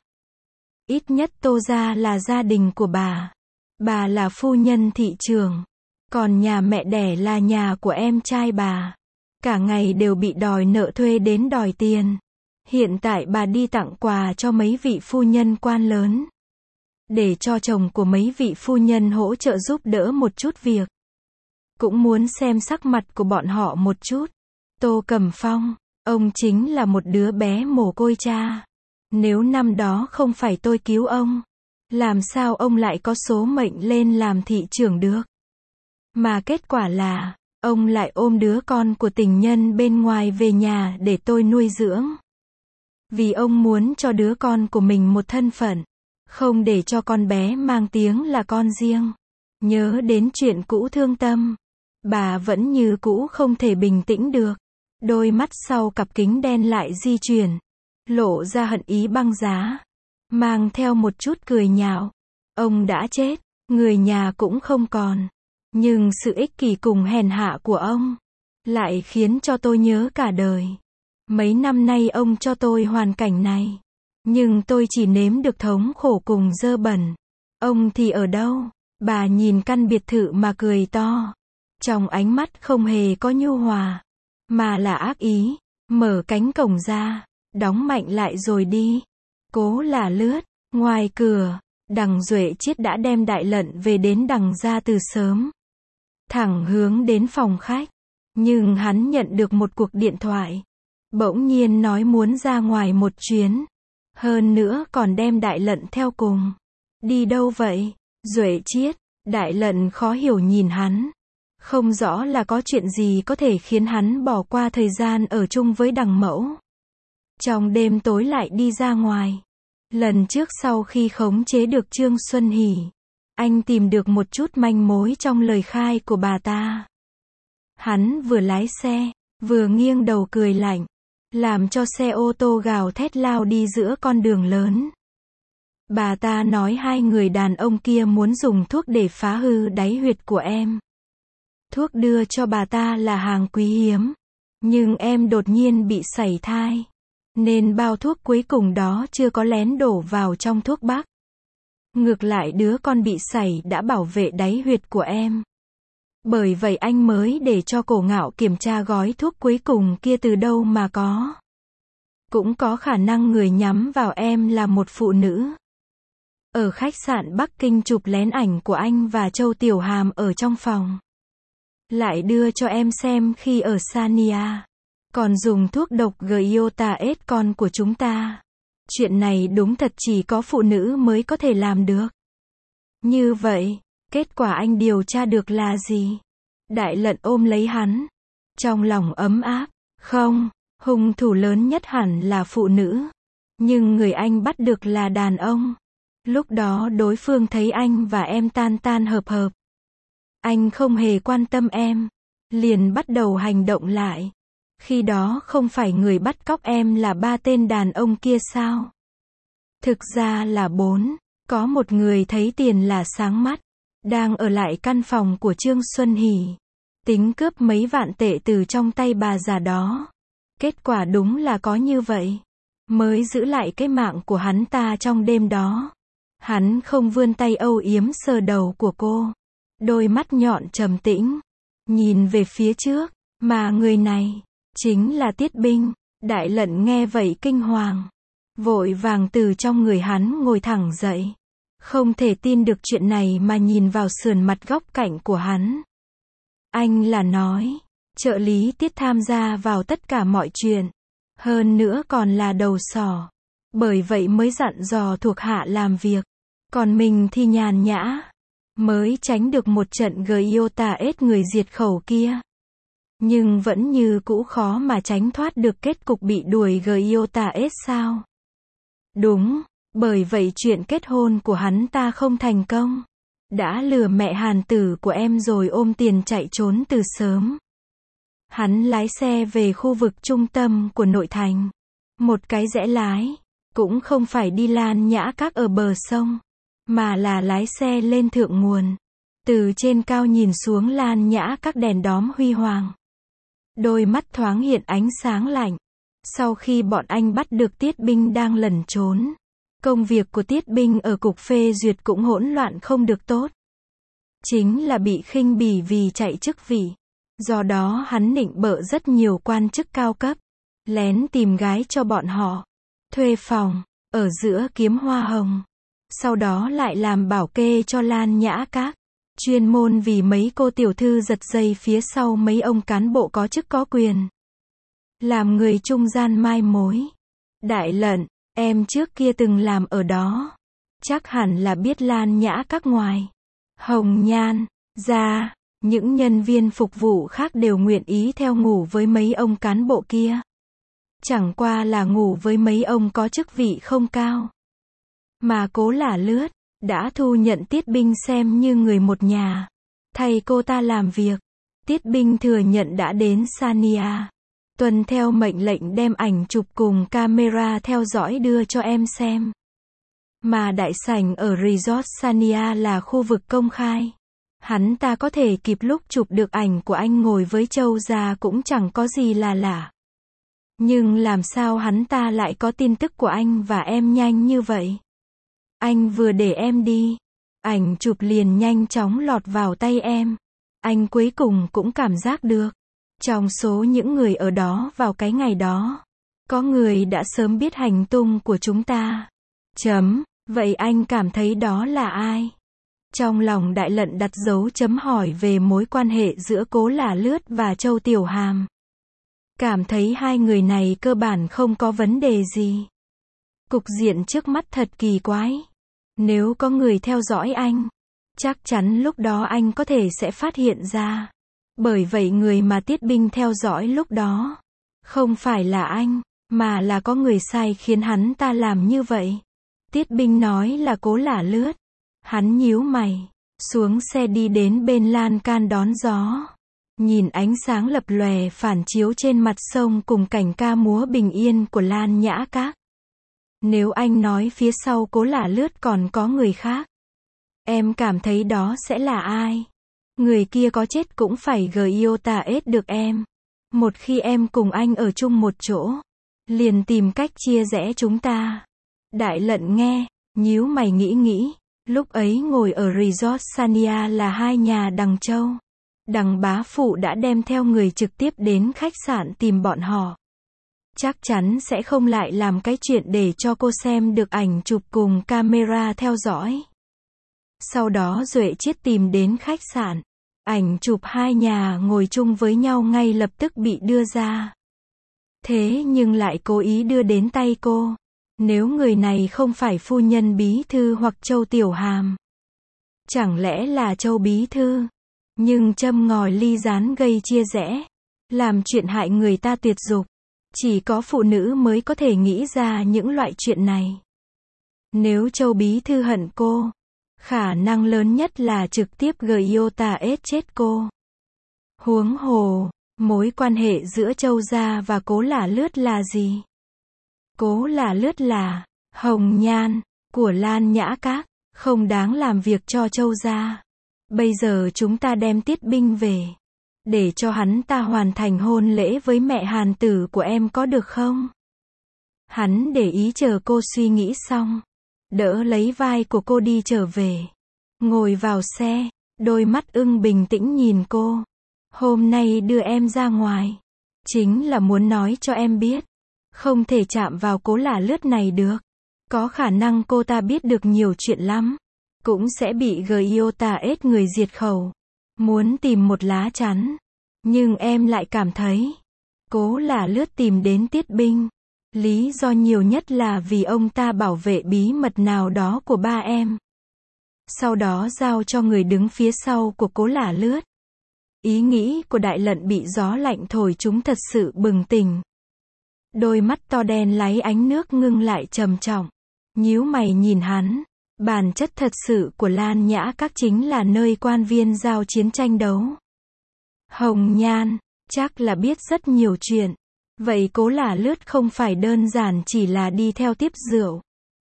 Ít nhất Tô gia là gia đình của bà. Bà là phu nhân thị trường. Còn nhà mẹ đẻ là nhà của em trai bà. Cả ngày đều bị đòi nợ thuê đến đòi tiền. Hiện tại bà đi tặng quà cho mấy vị phu nhân quan lớn. Để cho chồng của mấy vị phu nhân hỗ trợ giúp đỡ một chút việc. Cũng muốn xem sắc mặt của bọn họ một chút. Tô Cẩm Phong, ông chính là một đứa bé mồ côi cha. Nếu năm đó không phải tôi cứu ông, làm sao ông lại có số mệnh lên làm thị trưởng được? Mà kết quả là, ông lại ôm đứa con của tình nhân bên ngoài về nhà để tôi nuôi dưỡng. Vì ông muốn cho đứa con của mình một thân phận, không để cho con bé mang tiếng là con riêng. Nhớ đến chuyện cũ thương tâm, bà vẫn như cũ không thể bình tĩnh được. Đôi mắt sau cặp kính đen lại di chuyển, lộ ra hận ý băng giá, mang theo một chút cười nhạo. Ông đã chết, người nhà cũng không còn. Nhưng sự ích kỷ cùng hèn hạ của ông lại khiến cho tôi nhớ cả đời. Mấy năm nay ông cho tôi hoàn cảnh này, nhưng tôi chỉ nếm được thống khổ cùng dơ bẩn. Ông thì ở đâu? Bà nhìn căn biệt thự mà cười to. Trong ánh mắt không hề có nhu hòa, mà là ác ý. Mở cánh cổng ra, đóng mạnh lại rồi đi. Cố là lướt. Ngoài cửa, Đằng Duệ Chiết đã đem Đại Lận về đến Đằng gia từ sớm. Thẳng hướng đến phòng khách. Nhưng hắn nhận được một cuộc điện thoại. Bỗng nhiên nói muốn ra ngoài một chuyến. Hơn nữa còn đem Đại Lận theo cùng. Đi đâu vậy? Duệ Chiết. Đại Lận khó hiểu nhìn hắn. Không rõ là có chuyện gì có thể khiến hắn bỏ qua thời gian ở chung với Đằng mẫu. Trong đêm tối lại đi ra ngoài. Lần trước sau khi khống chế được Trương Xuân Hỷ, anh tìm được một chút manh mối trong lời khai của bà ta. Hắn vừa lái xe, vừa nghiêng đầu cười lạnh, làm cho xe ô tô gào thét lao đi giữa con đường lớn. Bà ta nói hai người đàn ông kia muốn dùng thuốc để phá hư đáy huyệt của em. Thuốc đưa cho bà ta là hàng quý hiếm, nhưng em đột nhiên bị sảy thai, nên bao thuốc cuối cùng đó chưa có lén đổ vào trong thuốc bắc. Ngược lại đứa con bị sảy đã bảo vệ đáy huyệt của em. Bởi vậy anh mới để cho Cổ Ngạo kiểm tra gói thuốc cuối cùng kia từ đâu mà có. Cũng có khả năng người nhắm vào em là một phụ nữ. Ở khách sạn Bắc Kinh chụp lén ảnh của anh và Châu Tiểu Hàm ở trong phòng. Lại đưa cho em xem khi ở Sania. Còn dùng thuốc độc Giotaes con của chúng ta. Chuyện này đúng thật chỉ có phụ nữ mới có thể làm được. Như vậy, kết quả anh điều tra được là gì? Đại Lận ôm lấy hắn. Trong lòng ấm áp. Không, hung thủ lớn nhất hẳn là phụ nữ. Nhưng người anh bắt được là đàn ông. Lúc đó đối phương thấy anh và em tan tan hợp hợp. Anh không hề quan tâm em. Liền bắt đầu hành động lại. Khi đó không phải người bắt cóc em là ba tên đàn ông kia sao? Thực ra là bốn. Có một người thấy tiền là sáng mắt. Đang ở lại căn phòng của Trương Xuân Hỷ. Tính cướp mấy vạn tệ từ trong tay bà già đó. Kết quả đúng là có như vậy. Mới giữ lại cái mạng của hắn ta trong đêm đó. Hắn không vươn tay âu yếm sờ đầu của cô. Đôi mắt nhọn trầm tĩnh. Nhìn về phía trước. Mà người này chính là Tiết Binh. Đại Lận nghe vậy kinh hoàng. Vội vàng từ trong người hắn ngồi thẳng dậy. Không thể tin được chuyện này mà nhìn vào sườn mặt góc cạnh của hắn. Anh là nói, trợ lý Tiết tham gia vào tất cả mọi chuyện. Hơn nữa còn là đầu sỏ. Bởi vậy mới dặn dò thuộc hạ làm việc. Còn mình thì nhàn nhã. Mới tránh được một trận Giotaes người diệt khẩu kia. Nhưng vẫn như cũ khó mà tránh thoát được kết cục bị đuổi Giotaes sao? Đúng, bởi vậy chuyện kết hôn của hắn ta không thành công. Đã lừa mẹ Hàn Tử của em rồi ôm tiền chạy trốn từ sớm. Hắn lái xe về khu vực trung tâm của nội thành. Một cái rẽ lái. Cũng không phải đi Lan Nhã Các ở bờ sông. Mà là lái xe lên thượng nguồn. Từ trên cao nhìn xuống Lan Nhã Các đèn đóm huy hoàng. Đôi mắt thoáng hiện ánh sáng lạnh. Sau khi bọn anh bắt được Tiết Binh đang lẩn trốn. Công việc của Tiết Binh ở cục phê duyệt cũng hỗn loạn không được tốt. Chính là bị khinh bỉ vì chạy chức vị. Do đó hắn nịnh bợ rất nhiều quan chức cao cấp. Lén tìm gái cho bọn họ. Thuê phòng, ở giữa kiếm hoa hồng. Sau đó lại làm bảo kê cho Lan Nhã Các. Chuyên môn vì mấy cô tiểu thư giật dây phía sau mấy ông cán bộ có chức có quyền. Làm người trung gian mai mối. Đại Lận, em trước kia từng làm ở đó. Chắc hẳn là biết Lan Nhã Các ngoài. Hồng Nhan, ra, những nhân viên phục vụ khác đều nguyện ý theo ngủ với mấy ông cán bộ kia. Chẳng qua là ngủ với mấy ông có chức vị không cao. Mà Cố Lả Lướt đã thu nhận Tiết Binh xem như người một nhà. Thay cô ta làm việc. Tiết Binh thừa nhận đã đến Sania. Tuân theo mệnh lệnh đem ảnh chụp cùng camera theo dõi đưa cho em xem. Mà đại sảnh ở Resort Sania là khu vực công khai. Hắn ta có thể kịp lúc chụp được ảnh của anh ngồi với Châu già cũng chẳng có gì là lạ. Nhưng làm sao hắn ta lại có tin tức của anh và em nhanh như vậy? Anh vừa để em đi. Ảnh chụp liền nhanh chóng lọt vào tay em. Anh cuối cùng cũng cảm giác được. Trong số những người ở đó vào cái ngày đó, có người đã sớm biết hành tung của chúng ta. Chấm. Vậy anh cảm thấy đó là ai? Trong lòng Đại Lận đặt dấu chấm hỏi về mối quan hệ giữa Cố Lả Lướt và Châu Tiểu Hàm. Cảm thấy hai người này cơ bản không có vấn đề gì. Cục diện trước mắt thật kỳ quái. Nếu có người theo dõi anh, chắc chắn lúc đó anh có thể sẽ phát hiện ra. Bởi vậy người mà Tiết Binh theo dõi lúc đó, không phải là anh, mà là có người sai khiến hắn ta làm như vậy. Tiết Binh nói là Cố Lả Lướt. Hắn nhíu mày, xuống xe đi đến bên lan can đón gió. Nhìn ánh sáng lập lòe phản chiếu trên mặt sông cùng cảnh ca múa bình yên của Lan Nhã Các. Nếu anh nói phía sau Cố Lả Lướt còn có người khác, em cảm thấy đó sẽ là ai? Người kia có chết cũng phải Giota ết được em. Một khi em cùng anh ở chung một chỗ, liền tìm cách chia rẽ chúng ta. Đại Lận nghe, nhíu mày nghĩ nghĩ. Lúc ấy ngồi ở resort Sania là hai nhà Đằng Châu. Đằng bá phụ đã đem theo người trực tiếp đến khách sạn tìm bọn họ. Chắc chắn sẽ không lại làm cái chuyện để cho cô xem được ảnh chụp cùng camera theo dõi. Sau đó Duệ Chiết tìm đến khách sạn. Ảnh chụp hai nhà ngồi chung với nhau ngay lập tức bị đưa ra. Thế nhưng lại cố ý đưa đến tay cô. Nếu người này không phải phu nhân bí thư hoặc Châu Tiểu Hàm, chẳng lẽ là Châu bí thư? Nhưng châm ngòi ly gián gây chia rẽ, làm chuyện hại người ta tuyệt dục. Chỉ có phụ nữ mới có thể nghĩ ra những loại chuyện này. Nếu Châu bí thư hận cô, khả năng lớn nhất là trực tiếp Giota ết chết cô. Huống hồ, mối quan hệ giữa Châu gia và Cố Lả Lướt là gì? Cố Lả Lướt là hồng nhan của Lan Nhã Các, không đáng làm việc cho Châu gia. Bây giờ chúng ta đem Tiết Binh về, để cho hắn ta hoàn thành hôn lễ với mẹ hàn tử của em có được không? Hắn để ý chờ cô suy nghĩ xong, đỡ lấy vai của cô đi trở về. Ngồi vào xe, đôi mắt ưng bình tĩnh nhìn cô. Hôm nay đưa em ra ngoài, chính là muốn nói cho em biết, không thể chạm vào Cố Lả Lướt này được. Có khả năng cô ta biết được nhiều chuyện lắm, cũng sẽ bị Giota ết người diệt khẩu. Muốn tìm một lá chắn, nhưng em lại cảm thấy, Cố Lả Lướt tìm đến Tiết Binh, lý do nhiều nhất là vì ông ta bảo vệ bí mật nào đó của ba em. Sau đó giao cho người đứng phía sau của Cố Lả Lướt. Ý nghĩ của Đại Lận bị gió lạnh thổi chúng thật sự bừng tỉnh. Đôi mắt to đen láy ánh nước ngưng lại trầm trọng. Nhíu mày nhìn hắn. Bản chất thật sự của Lan Nhã Các chính là nơi quan viên giao chiến tranh đấu. Hồng nhan, chắc là biết rất nhiều chuyện. Vậy Cố Lả Lướt không phải đơn giản chỉ là đi theo tiếp rượu,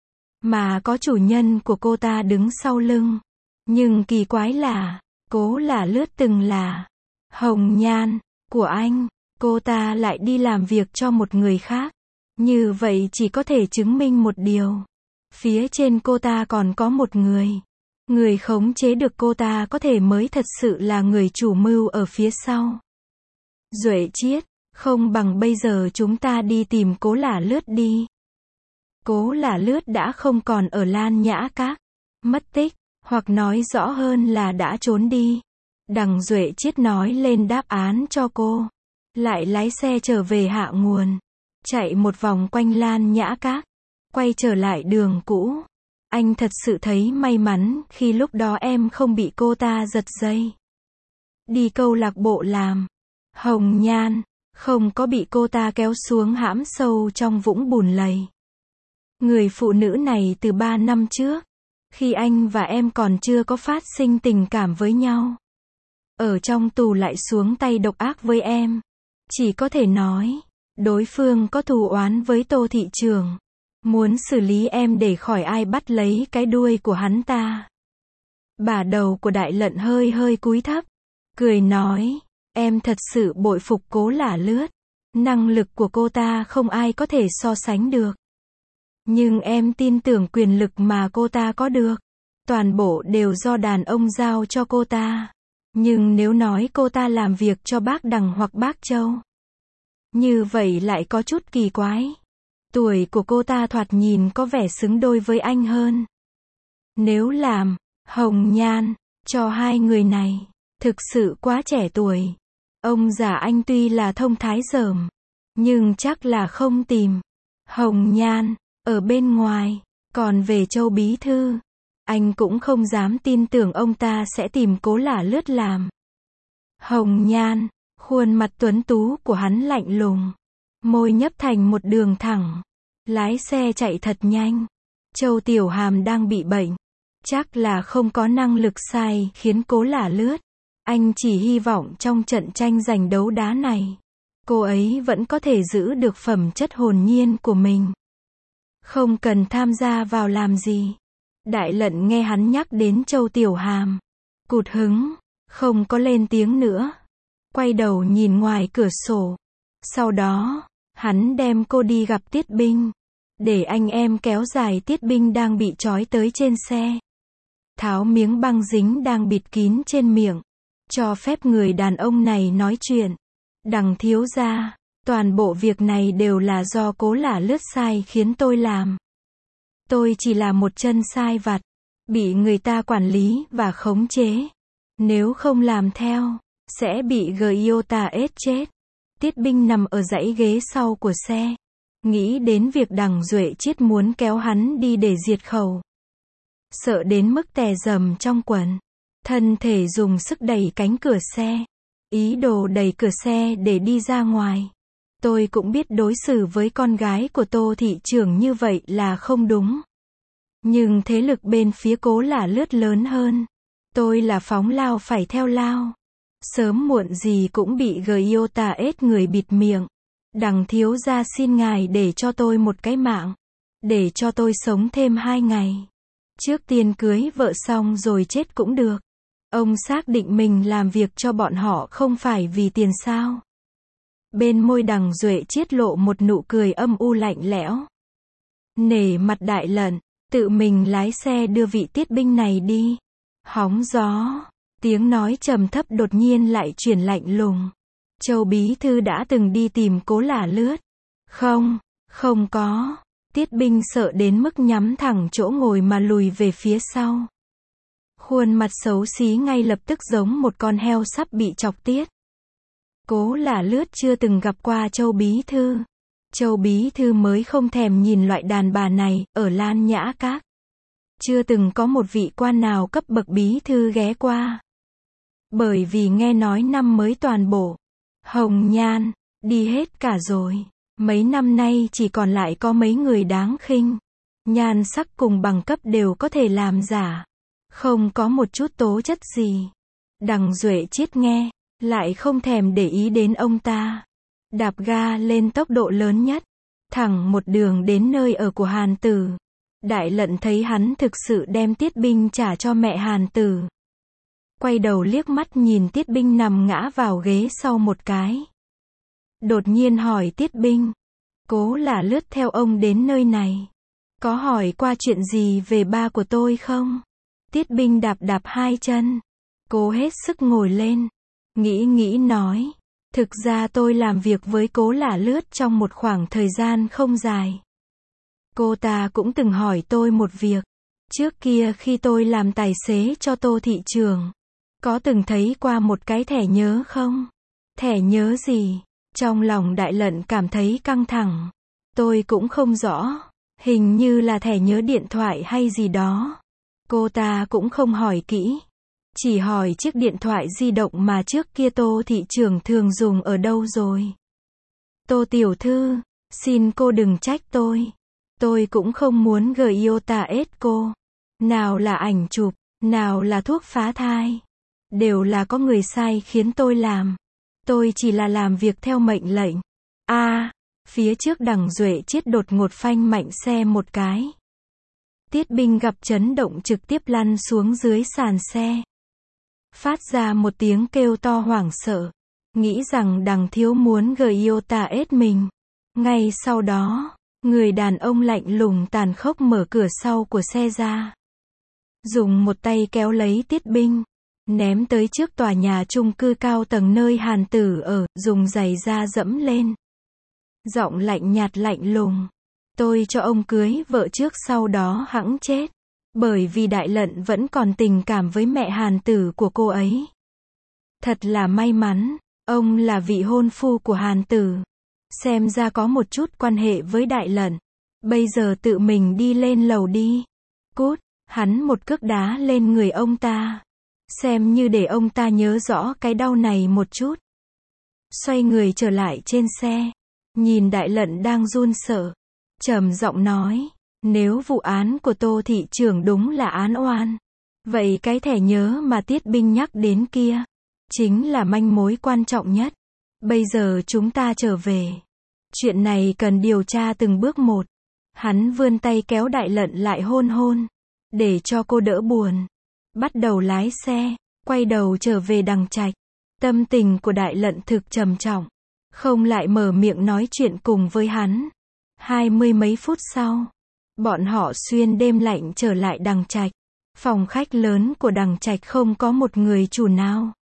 mà có chủ nhân của cô ta đứng sau lưng. Nhưng kỳ quái là, Cố Lả Lướt từng là hồng nhan của anh, cô ta lại đi làm việc cho một người khác. Như vậy chỉ có thể chứng minh một điều. Phía trên cô ta còn có một người. Người khống chế được cô ta có thể mới thật sự là người chủ mưu ở phía sau. Duệ Chiết, không bằng bây giờ chúng ta đi tìm Cố Lả Lướt đi. Cố Lả Lướt đã không còn ở Lan Nhã Các, mất tích, hoặc nói rõ hơn là đã trốn đi. Đằng Duệ Chiết nói lên đáp án cho cô, lại lái xe trở về hạ nguồn, chạy một vòng quanh Lan Nhã Các, quay trở lại đường cũ. Anh thật sự thấy may mắn khi lúc đó em không bị cô ta giật dây. Đi câu lạc bộ làm hồng nhan, không có bị cô ta kéo xuống hãm sâu trong vũng bùn lầy. Người phụ nữ này từ ba năm trước, khi anh và em còn chưa có phát sinh tình cảm với nhau, ở trong tù lại xuống tay độc ác với em. Chỉ có thể nói, đối phương có thù oán với Tô thị trưởng, muốn xử lý em để khỏi ai bắt lấy cái đuôi của hắn ta. Bả đầu của Đại Lận hơi hơi cúi thấp, cười nói, em thật sự bội phục Cố Lả Lướt. Năng lực của cô ta không ai có thể so sánh được. Nhưng em tin tưởng quyền lực mà cô ta có được, toàn bộ đều do đàn ông giao cho cô ta. Nhưng nếu nói cô ta làm việc cho bác Đằng hoặc bác Châu, như vậy lại có chút kỳ quái. Tuổi của cô ta thoạt nhìn có vẻ xứng đôi với anh hơn. Nếu làm hồng nhan cho hai người này, thực sự quá trẻ tuổi. Ông già anh tuy là thông thái dởm, nhưng chắc là không tìm hồng nhan ở bên ngoài. Còn về Châu bí thư, anh cũng không dám tin tưởng ông ta sẽ tìm Cố Lả Lướt làm hồng nhan. Khuôn mặt tuấn tú của hắn lạnh lùng, môi nhấp thành một đường thẳng, lái xe chạy thật nhanh. Châu Tiểu Hàm đang bị bệnh, chắc là không có năng lực sai khiến Cố Lả Lướt Anh chỉ hy vọng trong trận tranh giành đấu đá này, cô ấy vẫn có thể giữ được phẩm chất hồn nhiên của mình. Không cần tham gia vào làm gì. Đại Lận nghe hắn nhắc đến Châu Tiểu Hàm, cụt hứng, không có lên tiếng nữa. Quay đầu nhìn ngoài cửa sổ. Sau đó, hắn đem cô đi gặp Tiết Binh, để anh em kéo dài Tiết Binh đang bị trói tới trên xe. Tháo miếng băng dính đang bịt kín trên miệng, cho phép người đàn ông này nói chuyện. Đằng thiếu gia, toàn bộ việc này đều là do Cố Lả Lướt sai khiến tôi làm. Tôi chỉ là một chân sai vặt, bị người ta quản lý và khống chế. Nếu không làm theo, sẽ bị Gyota ết chết. Tiết Binh nằm ở dãy ghế sau của xe, nghĩ đến việc Đằng Duệ Chiết muốn kéo hắn đi để diệt khẩu. Sợ đến mức tè rầm trong quần, thân thể dùng sức đẩy cánh cửa xe, ý đồ đẩy cửa xe để đi ra ngoài. Tôi cũng biết đối xử với con gái của Tô thị trưởng như vậy là không đúng. Nhưng thế lực bên phía Cố Lả Lướt lớn hơn. Tôi là phóng lao phải theo lao. Sớm muộn gì cũng bị Gyota ết người bịt miệng. Đằng thiếu gia xin ngài để cho tôi một cái mạng. Để cho tôi sống thêm hai ngày. Trước tiên cưới vợ xong rồi chết cũng được. Ông xác định mình làm việc cho bọn họ không phải vì tiền sao. Bên môi Đằng Duệ Chiết lộ một nụ cười âm u lạnh lẽo. Nể mặt Đại Lận, tự mình lái xe đưa vị Tiết Binh này đi. Hóng gió, tiếng nói trầm thấp đột nhiên lại chuyển lạnh lùng. Châu bí thư đã từng đi tìm Cố Lả Lướt. Không, không có. Tiết Binh sợ đến mức nhắm thẳng chỗ ngồi mà lùi về phía sau. Khuôn mặt xấu xí ngay lập tức giống một con heo sắp bị chọc tiết. Cố Lả Lướt chưa từng gặp qua Châu bí thư. Châu bí thư mới không thèm nhìn loại đàn bà này, ở Lan Nhã Các. Chưa từng có một vị quan nào cấp bậc bí thư ghé qua. Bởi vì nghe nói năm mới toàn bộ. Hồng nhan, đi hết cả rồi. Mấy năm nay chỉ còn lại có mấy người đáng khinh. Nhan sắc cùng bằng cấp đều có thể làm giả. Không có một chút tố chất gì. Đằng Duệ Chiết nghe, lại không thèm để ý đến ông ta. Đạp ga lên tốc độ lớn nhất. Thẳng một đường đến nơi ở của Hàn Tử. Đại Lận thấy hắn thực sự đem Tiết Binh trả cho mẹ Hàn Tử. Quay đầu liếc mắt nhìn Tiết Binh nằm ngã vào ghế sau một cái. Đột nhiên hỏi Tiết Binh. Cố Lả Lướt theo ông đến nơi này. Có hỏi qua chuyện gì về ba của tôi không? Tiết Binh đạp đạp hai chân. Cố hết sức ngồi lên. Nghĩ nghĩ nói. Thực ra tôi làm việc với Cố Lả Lướt trong một khoảng thời gian không dài. Cô ta cũng từng hỏi tôi một việc. Trước kia khi tôi làm tài xế cho Tô thị trưởng, có từng thấy qua một cái thẻ nhớ không? Thẻ nhớ gì? Trong lòng Đại Lận cảm thấy căng thẳng. Tôi cũng không rõ. Hình như là thẻ nhớ điện thoại hay gì đó. Cô ta cũng không hỏi kỹ. Chỉ hỏi chiếc điện thoại di động mà trước kia Tô thị trưởng thường dùng ở đâu rồi. Tô tiểu thư, xin cô đừng trách tôi. Tôi cũng không muốn Gyota ết cô. Nào là ảnh chụp, nào là thuốc phá thai. Đều là có người sai khiến tôi làm. Tôi chỉ là làm việc theo mệnh lệnh. A, à, phía trước Đằng Duệ Chiết đột ngột phanh mạnh xe một cái. Tiết Binh gặp chấn động trực tiếp lăn xuống dưới sàn xe. Phát ra một tiếng kêu to hoảng sợ. Nghĩ rằng Đằng thiếu muốn Gyota ết mình. Ngay sau đó, người đàn ông lạnh lùng tàn khốc mở cửa sau của xe ra. Dùng một tay kéo lấy Tiết Binh. Ném tới trước tòa nhà chung cư cao tầng nơi Hàn Tử ở, dùng giày da dẫm lên. Giọng lạnh nhạt lạnh lùng. Tôi cho ông cưới vợ trước sau đó hẵng chết. Bởi vì Đại Lận vẫn còn tình cảm với mẹ Hàn Tử của cô ấy. Thật là may mắn, ông là vị hôn phu của Hàn Tử. Xem ra có một chút quan hệ với Đại Lận. Bây giờ tự mình đi lên lầu đi. Cút, hắn một cước đá lên người ông ta. Xem như để ông ta nhớ rõ cái đau này một chút. Xoay người trở lại trên xe. Nhìn Đại Lận đang run sợ. Trầm giọng nói. Nếu vụ án của Tô thị trưởng đúng là án oan. Vậy cái thẻ nhớ mà Tiết Binh nhắc đến kia. chính là manh mối quan trọng nhất. Bây giờ chúng ta trở về. Chuyện này cần điều tra từng bước một. Hắn vươn tay kéo Đại Lận lại hôn hôn, để cho cô đỡ buồn. Bắt đầu lái xe, quay đầu trở về Đằng Trạch. Tâm tình của Đại Lận thực trầm trọng, không lại mở miệng nói chuyện cùng với hắn. Hai mươi mấy phút sau, bọn họ xuyên đêm lạnh trở lại Đằng Trạch. Phòng khách lớn của Đằng Trạch không có một người chủ nào.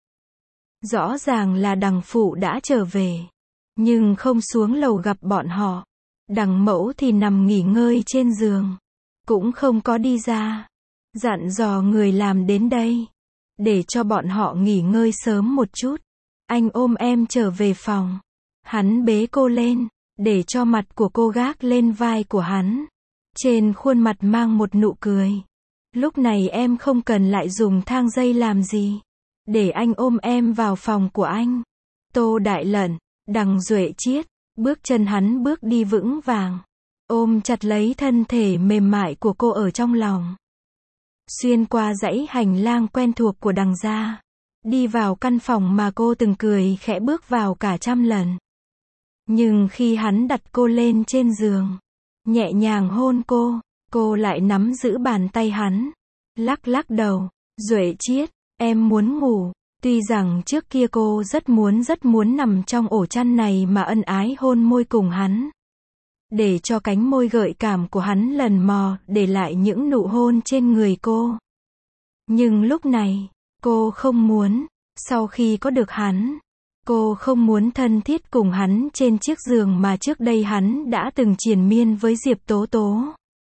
Rõ ràng là Đằng phụ đã trở về, nhưng không xuống lầu gặp bọn họ. Đằng mẫu thì nằm nghỉ ngơi trên giường, cũng không có đi ra. Dặn dò người làm đến đây, để cho bọn họ nghỉ ngơi sớm một chút. Anh ôm em trở về phòng. Hắn bế cô lên, để cho mặt của cô gác lên vai của hắn. Trên khuôn mặt mang một nụ cười. Lúc này em không cần lại dùng thang dây làm gì. Để anh ôm em vào phòng của anh. Tô Đại Lận, Đằng Duệ Chiết, bước chân hắn bước đi vững vàng, ôm chặt lấy thân thể mềm mại của cô ở trong lòng. Xuyên qua dãy hành lang quen thuộc của Đằng gia, đi vào căn phòng mà cô từng cười khẽ bước vào cả trăm lần. Nhưng khi hắn đặt cô lên trên giường, nhẹ nhàng hôn cô, cô lại nắm giữ bàn tay hắn, lắc lắc đầu. Duệ Chiết, em muốn ngủ. Tuy rằng trước kia cô rất muốn rất muốn nằm trong ổ chăn này mà ân ái hôn môi cùng hắn. Để cho cánh môi gợi cảm của hắn lần mò, để lại những nụ hôn trên người cô. Nhưng lúc này, cô không muốn. Sau khi có được hắn, cô không muốn thân thiết cùng hắn trên chiếc giường mà trước đây hắn đã từng triền miên với Diệp Tố Tố.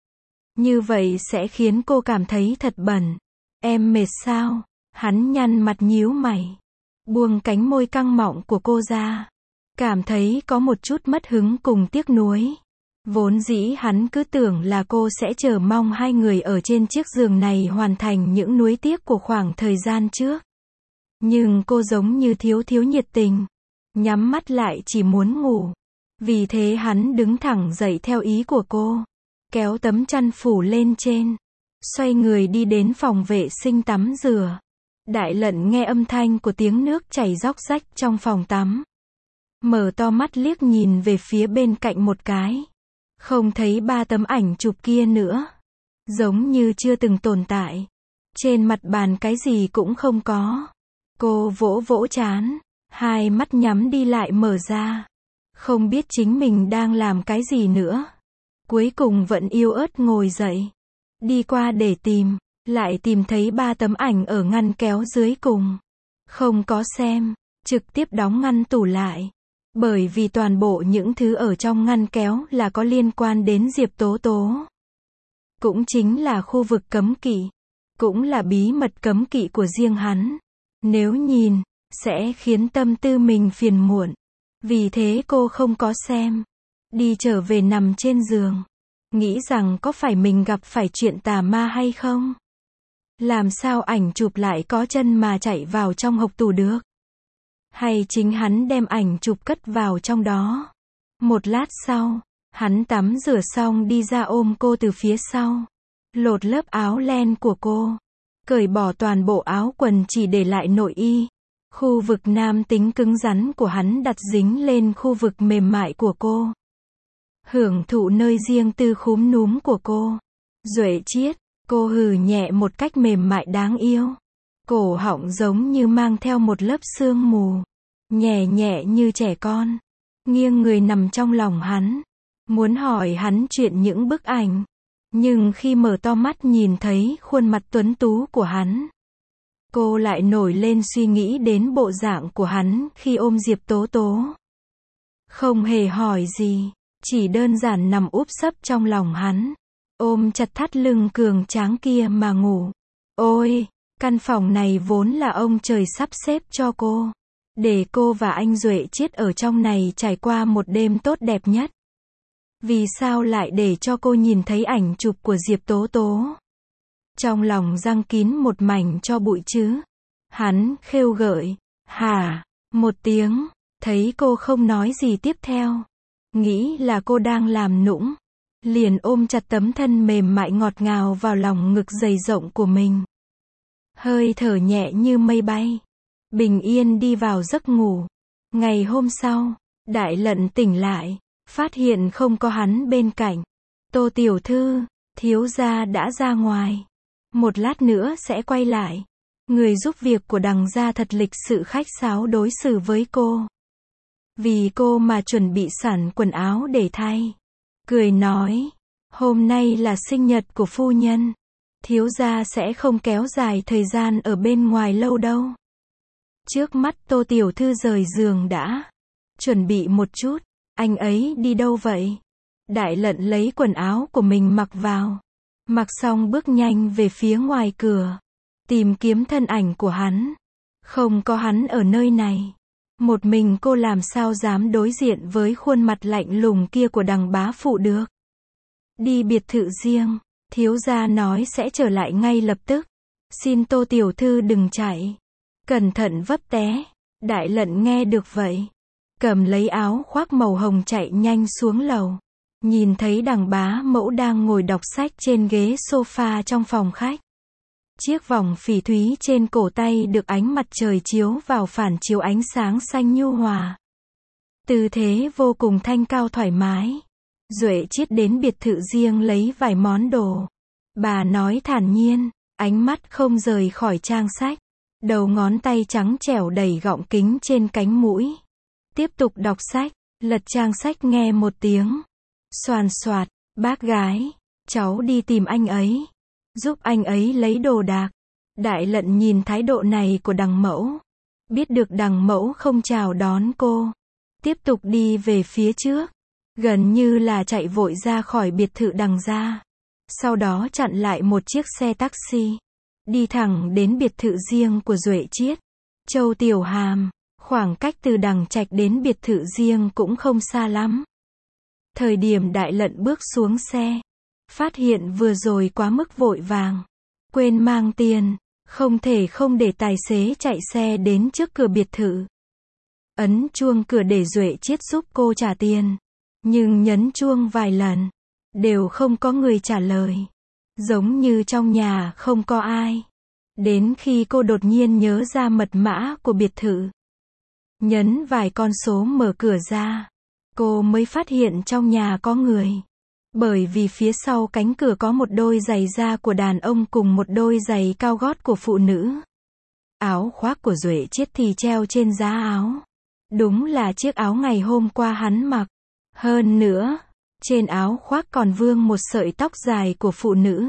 Như vậy sẽ khiến cô cảm thấy thật bẩn. Em mệt sao? Hắn nhăn mặt nhíu mày, buông cánh môi căng mọng của cô ra. Cảm thấy có một chút mất hứng cùng tiếc nuối. Vốn dĩ hắn cứ tưởng là cô sẽ chờ mong hai người ở trên chiếc giường này hoàn thành những nuối tiếc của khoảng thời gian trước. Nhưng cô giống như thiếu thiếu nhiệt tình, nhắm mắt lại chỉ muốn ngủ. Vì thế hắn đứng thẳng dậy theo ý của cô, kéo tấm chăn phủ lên trên, xoay người đi đến phòng vệ sinh tắm rửa. Đại Lận nghe âm thanh của tiếng nước chảy róc rách trong phòng tắm. Mở to mắt liếc nhìn về phía bên cạnh một cái. Không thấy ba tấm ảnh chụp kia nữa. Giống như chưa từng tồn tại. Trên mặt bàn cái gì cũng không có. Cô vỗ vỗ trán, hai mắt nhắm đi lại mở ra. Không biết chính mình đang làm cái gì nữa. Cuối cùng vẫn yếu ớt ngồi dậy. Đi qua để tìm. Lại tìm thấy ba tấm ảnh ở ngăn kéo dưới cùng. Không có xem, trực tiếp đóng ngăn tủ lại. Bởi vì toàn bộ những thứ ở trong ngăn kéo là có liên quan đến Diệp Tố Tố. Cũng chính là khu vực cấm kỵ. Cũng là bí mật cấm kỵ của riêng hắn. Nếu nhìn, sẽ khiến tâm tư mình phiền muộn. Vì thế cô không có xem. Đi trở về nằm trên giường. Nghĩ rằng có phải mình gặp phải chuyện tà ma hay không? Làm sao ảnh chụp lại có chân mà chạy vào trong hộc tủ được? Hay chính hắn đem ảnh chụp cất vào trong đó? Một lát sau, hắn tắm rửa xong đi ra ôm cô từ phía sau. Lột lớp áo len của cô. Cởi bỏ toàn bộ áo quần chỉ để lại nội y. Khu vực nam tính cứng rắn của hắn đặt dính lên khu vực mềm mại của cô. Hưởng thụ nơi riêng tư khúm núm của cô. Duệ Chiết. Cô hừ nhẹ một cách mềm mại đáng yêu. Cổ họng giống như mang theo một lớp sương mù. Nhẹ nhẹ như trẻ con. Nghiêng người nằm trong lòng hắn. Muốn hỏi hắn chuyện những bức ảnh. Nhưng khi mở to mắt nhìn thấy khuôn mặt tuấn tú của hắn. Cô lại nổi lên suy nghĩ đến bộ dạng của hắn khi ôm Diệp Tố Tố. Không hề hỏi gì. Chỉ đơn giản nằm úp sấp trong lòng hắn. Ôm chặt thắt lưng cường tráng kia mà ngủ. Ôi, căn phòng này vốn là ông trời sắp xếp cho cô. Để cô và anh Duệ Chiết ở trong này trải qua một đêm tốt đẹp nhất. Vì sao lại để cho cô nhìn thấy ảnh chụp của Diệp Tố Tố? Trong lòng giăng kín một mảnh cho bụi chứ. Hắn khêu gợi. Hả? Một tiếng. Thấy cô không nói gì tiếp theo. Nghĩ là cô đang làm nũng. Liền ôm chặt tấm thân mềm mại ngọt ngào vào lòng ngực dày rộng của mình. Hơi thở nhẹ như mây bay. bình yên đi vào giấc ngủ. Ngày hôm sau, Đại Lận tỉnh lại, phát hiện không có hắn bên cạnh. Tô tiểu thư, thiếu gia đã ra ngoài. Một lát nữa sẽ quay lại. Người giúp việc của Đằng gia thật lịch sự khách sáo đối xử với cô. Vì cô mà chuẩn bị sẵn quần áo để thay. Cười nói, hôm nay là sinh nhật của phu nhân. Thiếu gia sẽ không kéo dài thời gian ở bên ngoài lâu đâu. Trước mắt Tô tiểu thư rời giường đã. Chuẩn bị một chút, anh ấy đi đâu vậy? Đại Lận lấy quần áo của mình mặc vào. Mặc xong bước nhanh về phía ngoài cửa. Tìm kiếm thân ảnh của hắn. Không có hắn ở nơi này. Một mình cô làm sao dám đối diện với khuôn mặt lạnh lùng kia của Đằng bá phụ được. Đi biệt thự riêng, thiếu gia nói sẽ trở lại ngay lập tức. Xin Tô tiểu thư đừng chạy. Cẩn thận vấp té. Đại Lận nghe được vậy. Cầm lấy áo khoác màu hồng chạy nhanh xuống lầu. Nhìn thấy Đằng bá mẫu đang ngồi đọc sách trên ghế sofa trong phòng khách. Chiếc vòng phỉ thúy trên cổ tay được ánh mặt trời chiếu vào phản chiếu ánh sáng xanh nhu hòa. Tư thế vô cùng thanh cao thoải mái. Duệ Chiết đến biệt thự riêng lấy vài món đồ. Bà nói thản nhiên, ánh mắt không rời khỏi trang sách. Đầu ngón tay trắng trẻo đẩy gọng kính trên cánh mũi. Tiếp tục đọc sách, lật trang sách nghe một tiếng. Xoàn xoạt, bác gái, cháu đi tìm anh ấy. Giúp anh ấy lấy đồ đạc. Đại Lận nhìn thái độ này của Đằng mẫu. Biết được Đằng mẫu không chào đón cô. Tiếp tục đi về phía trước. Gần như là chạy vội ra khỏi biệt thự Đằng gia. Sau đó chặn lại một chiếc xe taxi. Đi thẳng đến biệt thự riêng của Duệ Chiết. Châu Tiểu Hàm. Khoảng cách từ Đằng Trạch đến biệt thự riêng cũng không xa lắm. Thời điểm Đại Lận bước xuống xe. Phát hiện vừa rồi quá mức vội vàng. Quên mang tiền. Không thể không để tài xế chạy xe đến trước cửa biệt thự. Ấn chuông cửa để Duệ Chiết giúp cô trả tiền. Nhưng nhấn chuông vài lần. Đều không có người trả lời. Giống như trong nhà không có ai. Đến khi cô đột nhiên nhớ ra mật mã của biệt thự. Nhấn vài con số mở cửa ra. Cô mới phát hiện trong nhà có người. Bởi vì phía sau cánh cửa có một đôi giày da của đàn ông cùng một đôi giày cao gót của phụ nữ. Áo khoác của Duệ Chiết thì treo trên giá áo. Đúng là chiếc áo ngày hôm qua hắn mặc. Hơn nữa, trên áo khoác còn vương một sợi tóc dài của phụ nữ.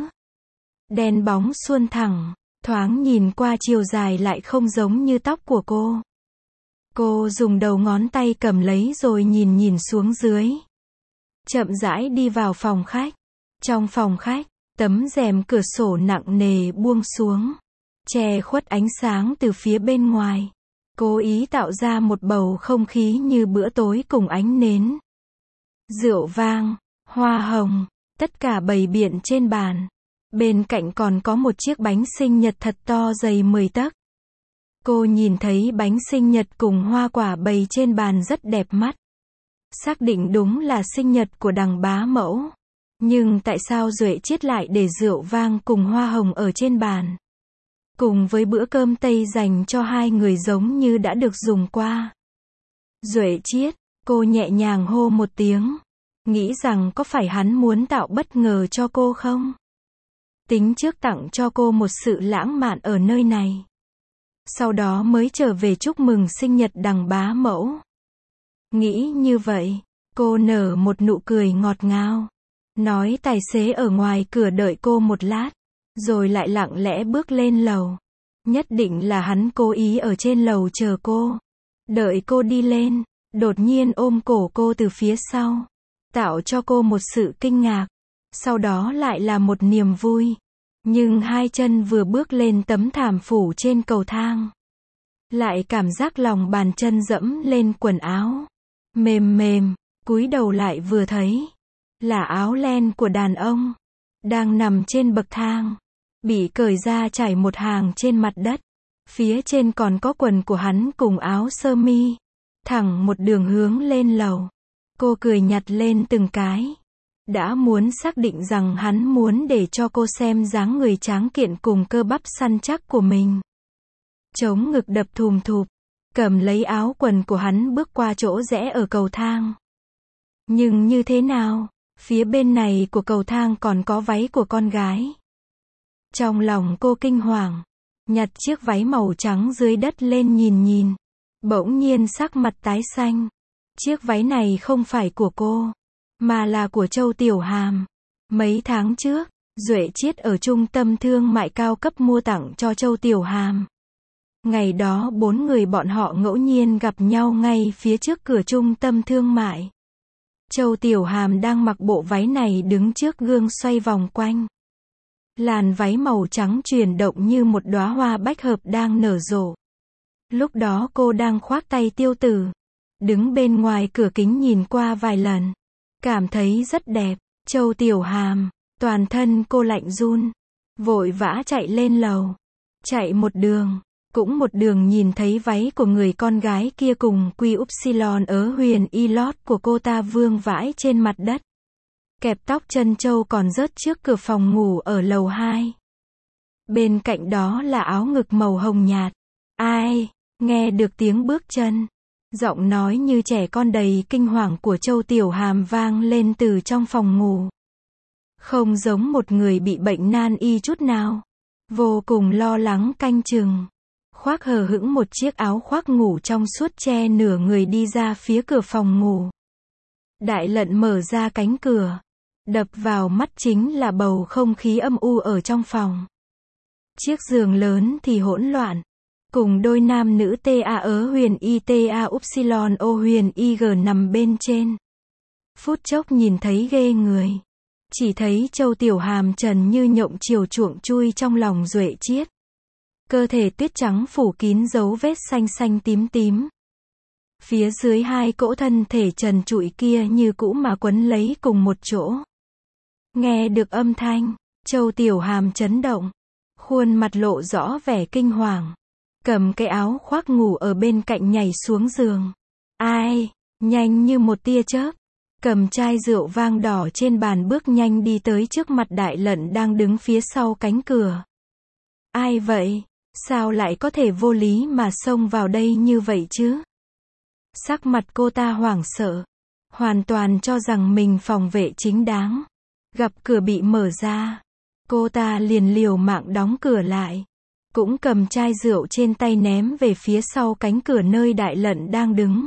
Đen bóng suôn thẳng, thoáng nhìn qua chiều dài lại không giống như tóc của cô. Cô dùng đầu ngón tay cầm lấy rồi nhìn nhìn xuống dưới. Chậm rãi đi vào phòng khách. Trong phòng khách, tấm rèm cửa sổ nặng nề buông xuống. Che khuất ánh sáng từ phía bên ngoài. Cố ý tạo ra một bầu không khí như bữa tối cùng ánh nến. Rượu vang, hoa hồng, tất cả bày biện trên bàn. Bên cạnh còn có một chiếc bánh sinh nhật thật to dày mười tấc. Cô nhìn thấy bánh sinh nhật cùng hoa quả bày trên bàn rất đẹp mắt. Xác định đúng là sinh nhật của Đằng bá mẫu. Nhưng tại sao Duệ Chiết lại để rượu vang cùng hoa hồng ở trên bàn? Cùng với bữa cơm Tây dành cho hai người giống như đã được dùng qua. Duệ Chiết, cô nhẹ nhàng hô một tiếng. Nghĩ rằng có phải hắn muốn tạo bất ngờ cho cô không? Tính trước tặng cho cô một sự lãng mạn ở nơi này. Sau đó mới trở về chúc mừng sinh nhật Đằng bá mẫu. Nghĩ như vậy, cô nở một nụ cười ngọt ngào. Nói tài xế ở ngoài cửa đợi cô một lát. Rồi lại lặng lẽ bước lên lầu. Nhất định là hắn cố ý ở trên lầu chờ cô. Đợi cô đi lên, đột nhiên ôm cổ cô từ phía sau. Tạo cho cô một sự kinh ngạc. Sau đó lại là một niềm vui. Nhưng hai chân vừa bước lên tấm thảm phủ trên cầu thang. Lại cảm giác lòng bàn chân dẫm lên quần áo. Mềm mềm, cúi đầu lại vừa thấy. Là áo len của đàn ông. Đang nằm trên bậc thang. Bị cởi ra trải một hàng trên mặt đất. Phía trên còn có quần của hắn cùng áo sơ mi. Thẳng một đường hướng lên lầu. Cô cười nhặt lên từng cái. Đã muốn xác định rằng hắn muốn để cho cô xem dáng người tráng kiện cùng cơ bắp săn chắc của mình. chống ngực đập thùm thụp, cầm lấy áo quần của hắn bước qua chỗ rẽ ở cầu thang. Nhưng như thế nào, phía bên này của cầu thang còn có váy của con gái. Trong lòng cô kinh hoàng, nhặt chiếc váy màu trắng dưới đất lên nhìn nhìn. Bỗng nhiên sắc mặt tái xanh. Chiếc váy này không phải của cô, mà là của Châu Tiểu Hàm. Mấy tháng trước, Duệ Chiết ở trung tâm thương mại cao cấp mua tặng cho Châu Tiểu Hàm. Ngày đó bốn người bọn họ ngẫu nhiên gặp nhau ngay phía trước cửa trung tâm thương mại. Châu Tiểu Hàm đang mặc bộ váy này đứng trước gương xoay vòng quanh. Làn váy màu trắng chuyển động như một đóa hoa bách hợp đang nở rộ. Lúc đó cô đang khoác tay Tiêu Tử, đứng bên ngoài cửa kính nhìn qua vài lần, cảm thấy rất đẹp. Châu Tiểu Hàm, toàn thân cô lạnh run, vội vã chạy lên lầu. Chạy một đường, cũng một đường nhìn thấy váy của người con gái kia cùng quy upsilon ở huyền y lót của cô ta vương vãi trên mặt đất. Kẹp tóc chân châu còn rớt trước cửa phòng ngủ ở lầu hai. Bên cạnh đó là áo ngực màu hồng nhạt. Ai? Nghe được tiếng bước chân. Giọng nói như trẻ con đầy kinh hoàng của Châu Tiểu Hàm vang lên từ trong phòng ngủ. Không giống một người bị bệnh nan y chút nào. Vô cùng lo lắng canh chừng. Khoác hờ hững một chiếc áo khoác ngủ trong suốt che nửa người đi ra phía cửa phòng ngủ. Đại Lận mở ra cánh cửa. Đập vào mắt chính là bầu không khí âm u ở trong phòng. Chiếc giường lớn thì hỗn loạn. Cùng đôi nam nữ ta ở huyền y ta upsilon o huyền y g nằm bên trên. Phút chốc nhìn thấy ghê người. Chỉ thấy Châu Tiểu Hàm trần như nhộng chiều chuộng chui trong lòng Duệ Chiết. Cơ thể tuyết trắng phủ kín dấu vết xanh xanh tím tím. Phía dưới hai cỗ thân thể trần trụi kia như cũ mà quấn lấy cùng một chỗ. Nghe được âm thanh, Châu Tiểu Hàm chấn động. Khuôn mặt lộ rõ vẻ kinh hoàng. Cầm cái áo khoác ngủ ở bên cạnh nhảy xuống giường. Ai? Nhanh như một tia chớp. Cầm chai rượu vang đỏ trên bàn bước nhanh đi tới trước mặt Đại Lận đang đứng phía sau cánh cửa. Ai vậy? Sao lại có thể vô lý mà xông vào đây như vậy chứ? Sắc mặt cô ta hoảng sợ. Hoàn toàn cho rằng mình phòng vệ chính đáng. Gặp cửa bị mở ra. Cô ta liền liều mạng đóng cửa lại. Cũng cầm chai rượu trên tay ném về phía sau cánh cửa nơi Đại Lận đang đứng.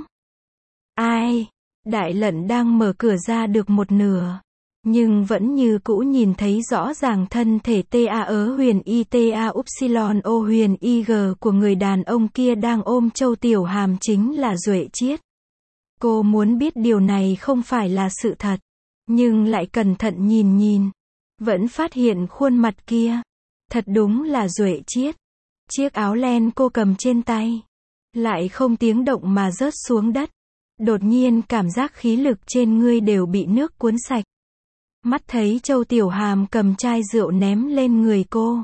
Ai? Đại Lận đang mở cửa ra được một nửa. Nhưng vẫn như cũ nhìn thấy rõ ràng thân thể ta ở huyền y ta upsilon o huyền y g của người đàn ông kia đang ôm Châu Tiểu Hàm chính là Duệ Chiết. Cô muốn biết điều này không phải là sự thật. Nhưng lại cẩn thận nhìn nhìn. Vẫn phát hiện khuôn mặt kia. Thật đúng là Duệ Chiết. Chiếc áo len cô cầm trên tay. Lại không tiếng động mà rớt xuống đất. Đột nhiên cảm giác khí lực trên ngươi đều bị nước cuốn sạch. Mắt thấy Châu Tiểu Hàm cầm chai rượu ném lên người cô.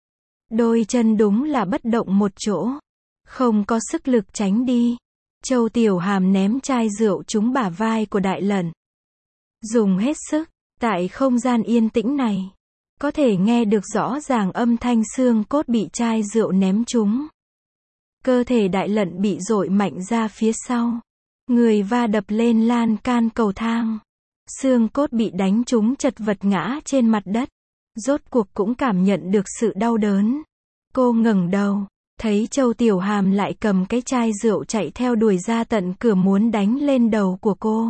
Đôi chân đúng là bất động một chỗ. Không có sức lực tránh đi. Châu Tiểu Hàm ném chai rượu trúng bả vai của Đại Lận. Dùng hết sức. Tại không gian yên tĩnh này. Có thể nghe được rõ ràng âm thanh xương cốt bị chai rượu ném trúng. Cơ thể Đại Lận bị dội mạnh ra phía sau. Người va đập lên lan can cầu thang. Xương cốt bị đánh trúng chật vật ngã trên mặt đất. Rốt cuộc cũng cảm nhận được sự đau đớn. Cô ngẩng đầu. Thấy Châu Tiểu Hàm lại cầm cái chai rượu chạy theo đuổi ra tận cửa muốn đánh lên đầu của cô.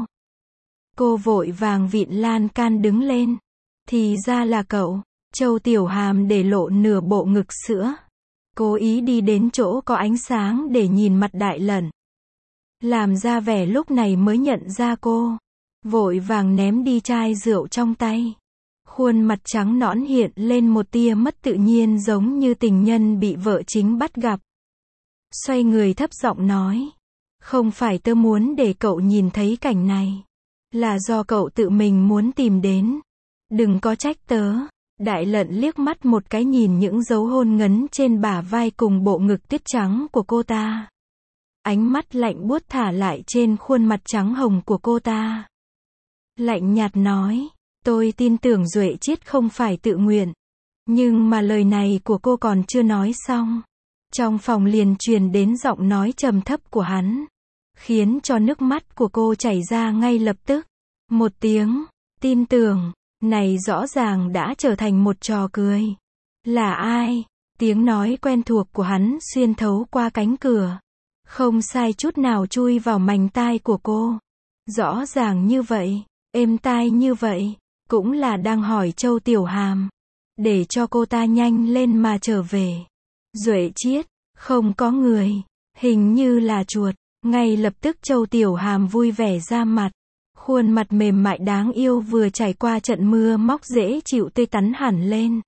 Cô vội vàng vịn lan can đứng lên. Thì ra là cậu. Châu Tiểu Hàm để lộ nửa bộ ngực sữa. Cố ý đi đến chỗ có ánh sáng để nhìn mặt Đại Lận. Làm ra vẻ lúc này mới nhận ra cô. Vội vàng ném đi chai rượu trong tay. Khuôn mặt trắng nõn hiện lên một tia mất tự nhiên giống như tình nhân bị vợ chính bắt gặp. Xoay người thấp giọng nói. Không phải tớ muốn để cậu nhìn thấy cảnh này. Là do cậu tự mình muốn tìm đến. Đừng có trách tớ. Đại Lận liếc mắt một cái nhìn những dấu hôn ngấn trên bả vai cùng bộ ngực tuyết trắng của cô ta. Ánh mắt lạnh buốt thả lại trên khuôn mặt trắng hồng của cô ta. Lạnh nhạt nói. Tôi tin tưởng Duệ Chiết không phải tự nguyện. Nhưng mà lời này của cô còn chưa nói xong. Trong phòng liền truyền đến giọng nói trầm thấp của hắn, khiến cho nước mắt của cô chảy ra ngay lập tức. Một tiếng, tin tưởng, này rõ ràng đã trở thành một trò cười. Là ai? Tiếng nói quen thuộc của hắn xuyên thấu qua cánh cửa. Không sai chút nào chui vào mành tai của cô. Rõ ràng như vậy, êm tai như vậy, cũng là đang hỏi Châu Tiểu Hàm. Để cho cô ta nhanh lên mà trở về. Duệ Chiết, không có người, hình như là chuột. Ngay lập tức Châu Tiểu Hàm vui vẻ ra mặt. Khuôn mặt mềm mại đáng yêu vừa trải qua trận mưa móc dễ chịu tươi tắn hẳn lên.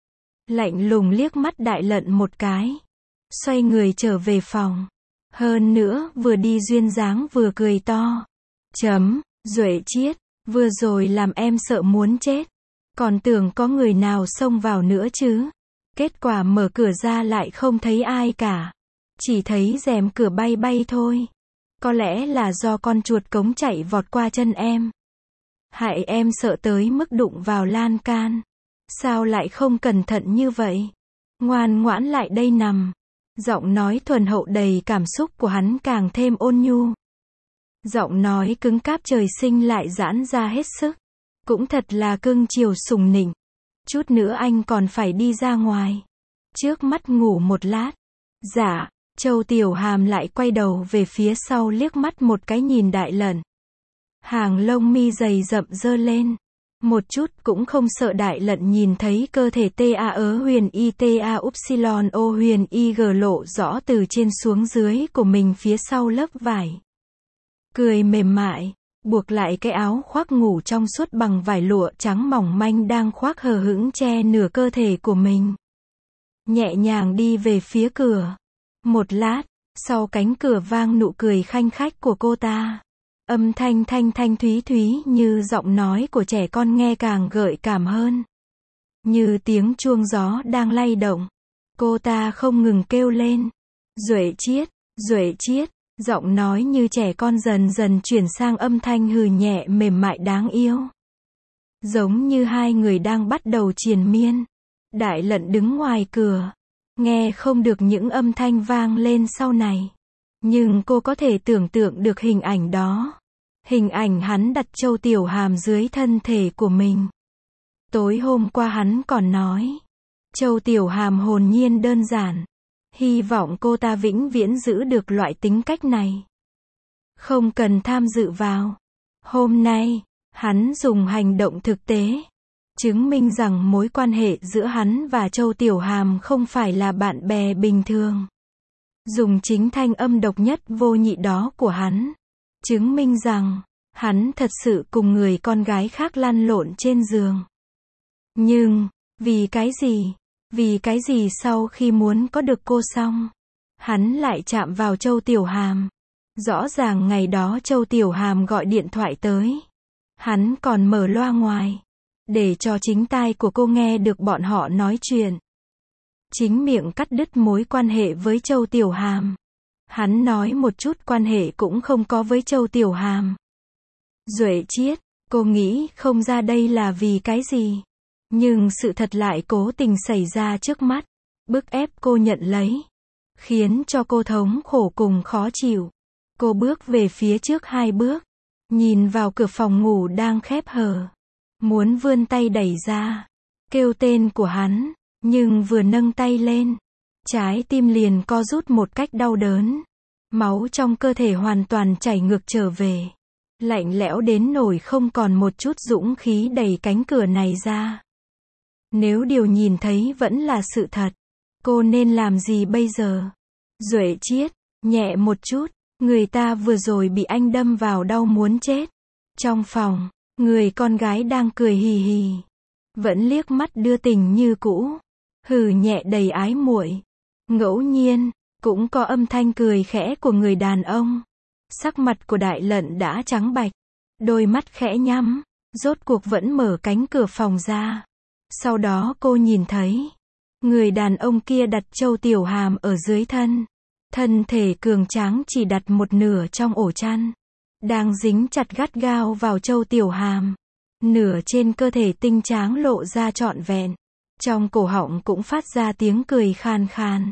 Lạnh lùng liếc mắt Đại Lận một cái. Xoay người trở về phòng. Hơn nữa, vừa đi duyên dáng vừa cười to. Chấm, Duệ Chiết, vừa rồi làm em sợ muốn chết. Còn tưởng có người nào xông vào nữa chứ. Kết quả mở cửa ra lại không thấy ai cả. Chỉ thấy rèm cửa bay bay thôi. Có lẽ là do con chuột cống chạy vọt qua chân em. Hại em sợ tới mức đụng vào lan can. Sao lại không cẩn thận như vậy? Ngoan ngoãn lại đây nằm. Giọng nói thuần hậu đầy cảm xúc của hắn càng thêm ôn nhu. Giọng nói cứng cáp trời sinh lại giãn ra hết sức. Cũng thật là cưng chiều sủng nịnh. Chút nữa anh còn phải đi ra ngoài. Trước mắt ngủ một lát. Dạ. Châu Tiểu Hàm lại quay đầu về phía sau liếc mắt một cái nhìn Đại Lận. Hàng lông mi dày rậm dơ lên. Một chút cũng không sợ Đại Lận nhìn thấy cơ thể T A ớ huyền I T A upsilon O huyền I G lộ rõ từ trên xuống dưới của mình phía sau lớp vải. Cười mềm mại, buộc lại cái áo khoác ngủ trong suốt bằng vải lụa trắng mỏng manh đang khoác hờ hững che nửa cơ thể của mình. Nhẹ nhàng đi về phía cửa. Một lát, sau cánh cửa vang nụ cười khanh khách của cô ta. Âm thanh thanh thanh thúy thúy như giọng nói của trẻ con nghe càng gợi cảm hơn. Như tiếng chuông gió đang lay động. Cô ta không ngừng kêu lên. Duệ Chiết, Duệ Chiết, giọng nói như trẻ con dần dần chuyển sang âm thanh hừ nhẹ mềm mại đáng yêu. Giống như hai người đang bắt đầu triền miên. Đại Lận đứng ngoài cửa. Nghe không được những âm thanh vang lên sau này. Nhưng cô có thể tưởng tượng được hình ảnh đó. Hình ảnh hắn đặt Châu Tiểu Hàm dưới thân thể của mình. Tối hôm qua hắn còn nói. Châu Tiểu Hàm hồn nhiên đơn giản. Hy vọng cô ta vĩnh viễn giữ được loại tính cách này. Không cần tham dự vào. Hôm nay, hắn dùng hành động thực tế. Chứng minh rằng mối quan hệ giữa hắn và Châu Tiểu Hàm không phải là bạn bè bình thường. Dùng chính thanh âm độc nhất vô nhị đó của hắn. Chứng minh rằng, hắn thật sự cùng người con gái khác lăn lộn trên giường. Nhưng, vì cái gì? Vì cái gì sau khi muốn có được cô xong, hắn lại chạm vào Châu Tiểu Hàm. Rõ ràng ngày đó Châu Tiểu Hàm gọi điện thoại tới. Hắn còn mở loa ngoài. Để cho chính tai của cô nghe được bọn họ nói chuyện. Chính miệng cắt đứt mối quan hệ với Châu Tiểu Hàm. Hắn nói một chút quan hệ cũng không có với Châu Tiểu Hàm. Duệ Chiết, cô nghĩ không ra đây là vì cái gì. Nhưng sự thật lại cố tình xảy ra trước mắt. Bức ép cô nhận lấy. Khiến cho cô thống khổ cùng khó chịu. Cô bước về phía trước hai bước. Nhìn vào cửa phòng ngủ đang khép hờ. Muốn vươn tay đẩy ra. Kêu tên của hắn. Nhưng vừa nâng tay lên. Trái tim liền co rút một cách đau đớn. Máu trong cơ thể hoàn toàn chảy ngược trở về. Lạnh lẽo đến nỗi không còn một chút dũng khí đẩy cánh cửa này ra. Nếu điều nhìn thấy vẫn là sự thật. Cô nên làm gì bây giờ? Duệ Chiết, nhẹ một chút. Người ta vừa rồi bị anh đâm vào đau muốn chết. Trong phòng, người con gái đang cười hì hì. Vẫn liếc mắt đưa tình như cũ. Hừ nhẹ đầy ái muội. Ngẫu nhiên, cũng có âm thanh cười khẽ của người đàn ông. Sắc mặt của Đại Lận đã trắng bạch. Đôi mắt khẽ nhắm. Rốt cuộc vẫn mở cánh cửa phòng ra. Sau đó cô nhìn thấy. Người đàn ông kia đặt Châu Tiểu Hàm ở dưới thân. Thân thể cường tráng chỉ đặt một nửa trong ổ chăn. Đang dính chặt gắt gao vào Châu Tiểu Hàm. Nửa trên cơ thể tinh tráng lộ ra trọn vẹn. Trong cổ họng cũng phát ra tiếng cười khan khan.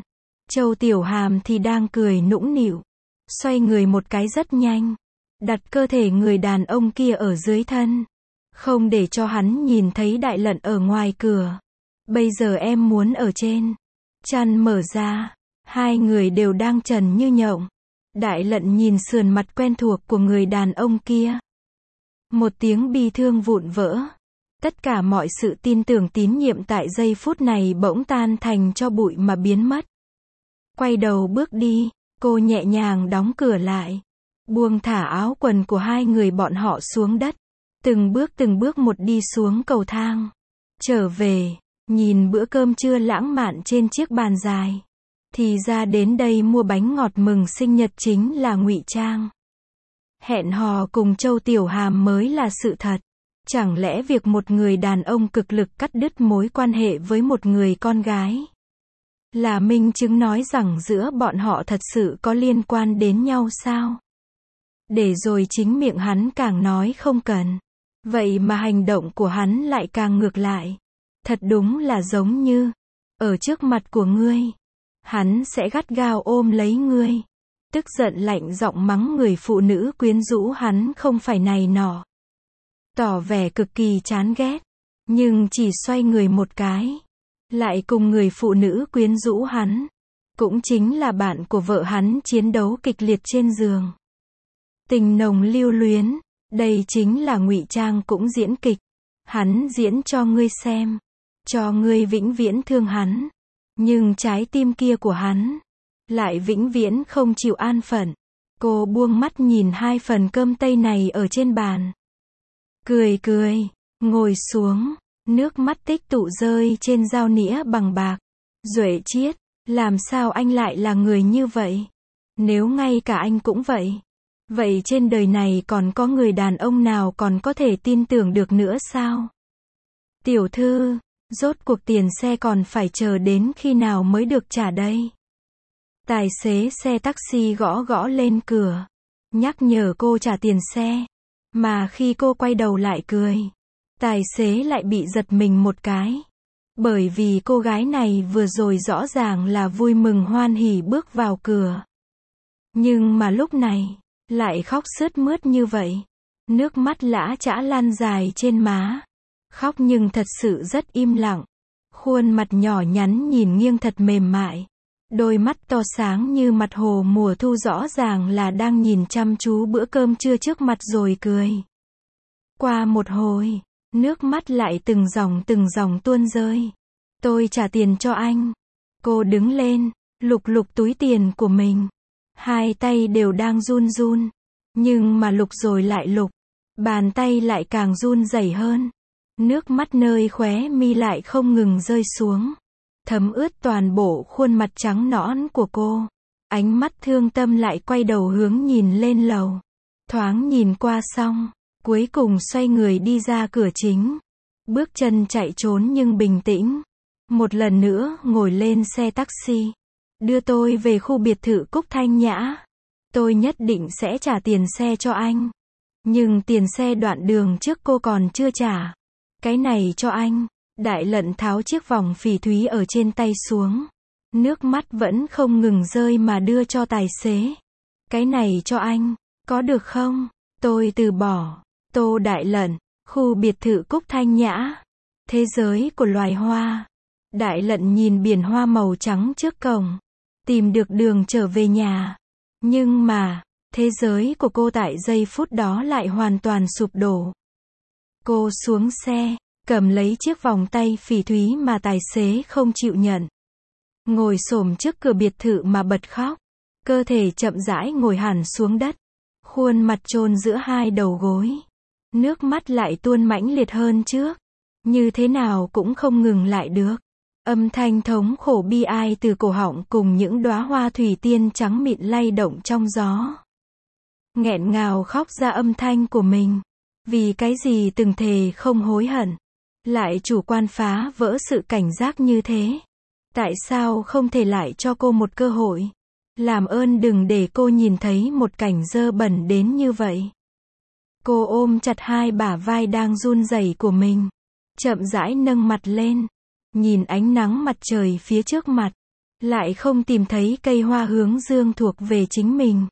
Châu Tiểu Hàm thì đang cười nũng nịu, xoay người một cái rất nhanh, đặt cơ thể người đàn ông kia ở dưới thân, không để cho hắn nhìn thấy Đại Lận ở ngoài cửa. Bây giờ em muốn ở trên. Chăn mở ra, hai người đều đang trần như nhộng. Đại Lận nhìn sườn mặt quen thuộc của người đàn ông kia. Một tiếng bi thương vụn vỡ. Tất cả mọi sự tin tưởng tín nhiệm tại giây phút này bỗng tan thành cho bụi mà biến mất. Quay đầu bước đi, cô nhẹ nhàng đóng cửa lại, buông thả áo quần của hai người bọn họ xuống đất, từng bước từng bước một đi xuống cầu thang. Trở về, nhìn bữa cơm trưa lãng mạn trên chiếc bàn dài. Thì ra đến đây mua bánh ngọt mừng sinh nhật chính là ngụy trang. Hẹn hò cùng Châu Tiểu Hàm mới là sự thật. Chẳng lẽ việc một người đàn ông cực lực cắt đứt mối quan hệ với một người con gái là minh chứng nói rằng giữa bọn họ thật sự có liên quan đến nhau sao? Để rồi chính miệng hắn càng nói không cần. Vậy mà hành động của hắn lại càng ngược lại. Thật đúng là giống như, ở trước mặt của ngươi, hắn sẽ gắt gao ôm lấy ngươi. Tức giận lạnh giọng mắng người phụ nữ quyến rũ hắn không phải này nọ. Tỏ vẻ cực kỳ chán ghét. Nhưng chỉ xoay người một cái, lại cùng người phụ nữ quyến rũ hắn, cũng chính là bạn của vợ hắn chiến đấu kịch liệt trên giường. Tình nồng lưu luyến, đây chính là ngụy trang cũng diễn kịch. Hắn diễn cho ngươi xem, cho ngươi vĩnh viễn thương hắn. Nhưng trái tim kia của hắn lại vĩnh viễn không chịu an phận. Cô buông mắt nhìn hai phần cơm tây này ở trên bàn. Cười cười, ngồi xuống, nước mắt tích tụ rơi trên dao nĩa bằng bạc. Duệ Chiết, làm sao anh lại là người như vậy? Nếu ngay cả anh cũng vậy, vậy trên đời này còn có người đàn ông nào còn có thể tin tưởng được nữa sao? Tiểu thư, rốt cuộc tiền xe còn phải chờ đến khi nào mới được trả đây? Tài xế xe taxi gõ gõ lên cửa, nhắc nhở cô trả tiền xe. Mà khi cô quay đầu lại cười, tài xế lại bị giật mình một cái. Bởi vì cô gái này vừa rồi rõ ràng là vui mừng hoan hỉ bước vào cửa. Nhưng mà lúc này, lại khóc sướt mướt như vậy. Nước mắt lã chã lan dài trên má. Khóc nhưng thật sự rất im lặng. Khuôn mặt nhỏ nhắn nhìn nghiêng thật mềm mại. Đôi mắt to sáng như mặt hồ mùa thu rõ ràng là đang nhìn chăm chú bữa cơm trưa trước mặt rồi cười. Qua một hồi, nước mắt lại từng dòng từng dòng tuôn rơi. Tôi trả tiền cho anh. Cô đứng lên, lục lục túi tiền của mình. Hai tay đều đang run run. Nhưng mà lục rồi lại lục. Bàn tay lại càng run rẩy hơn. Nước mắt nơi khóe mi lại không ngừng rơi xuống. Thấm ướt toàn bộ khuôn mặt trắng nõn của cô. Ánh mắt thương tâm lại quay đầu hướng nhìn lên lầu. Thoáng nhìn qua xong, cuối cùng xoay người đi ra cửa chính. Bước chân chạy trốn nhưng bình tĩnh. Một lần nữa ngồi lên xe taxi. Đưa tôi về khu biệt thự Cúc Thanh Nhã. Tôi nhất định sẽ trả tiền xe cho anh. Nhưng tiền xe đoạn đường trước cô còn chưa trả. Cái này cho anh. Đại Lận tháo chiếc vòng phỉ thúy ở trên tay xuống. Nước mắt vẫn không ngừng rơi mà đưa cho tài xế. Cái này cho anh, có được không? Tôi từ bỏ. Tô Đại Lận, khu biệt thự Cúc Thanh Nhã. Thế giới của loài hoa. Đại Lận nhìn biển hoa màu trắng trước cổng. Tìm được đường trở về nhà. Nhưng mà, thế giới của cô tại giây phút đó lại hoàn toàn sụp đổ. Cô xuống xe, cầm lấy chiếc vòng tay phỉ thúy mà tài xế không chịu nhận. Ngồi xổm trước cửa biệt thự mà bật khóc. Cơ thể chậm rãi ngồi hẳn xuống đất. Khuôn mặt chôn giữa hai đầu gối. Nước mắt lại tuôn mãnh liệt hơn trước. Như thế nào cũng không ngừng lại được. Âm thanh thống khổ bi ai từ cổ họng cùng những đóa hoa thủy tiên trắng mịn lay động trong gió. Nghẹn ngào khóc ra âm thanh của mình. Vì cái gì từng thề không hối hận. Lại chủ quan phá vỡ sự cảnh giác như thế. Tại sao không thể lại cho cô một cơ hội? Làm ơn đừng để cô nhìn thấy một cảnh dơ bẩn đến như vậy. Cô ôm chặt hai bả vai đang run rẩy của mình. Chậm rãi nâng mặt lên. Nhìn ánh nắng mặt trời phía trước mặt. lại không tìm thấy cây hoa hướng dương thuộc về chính mình.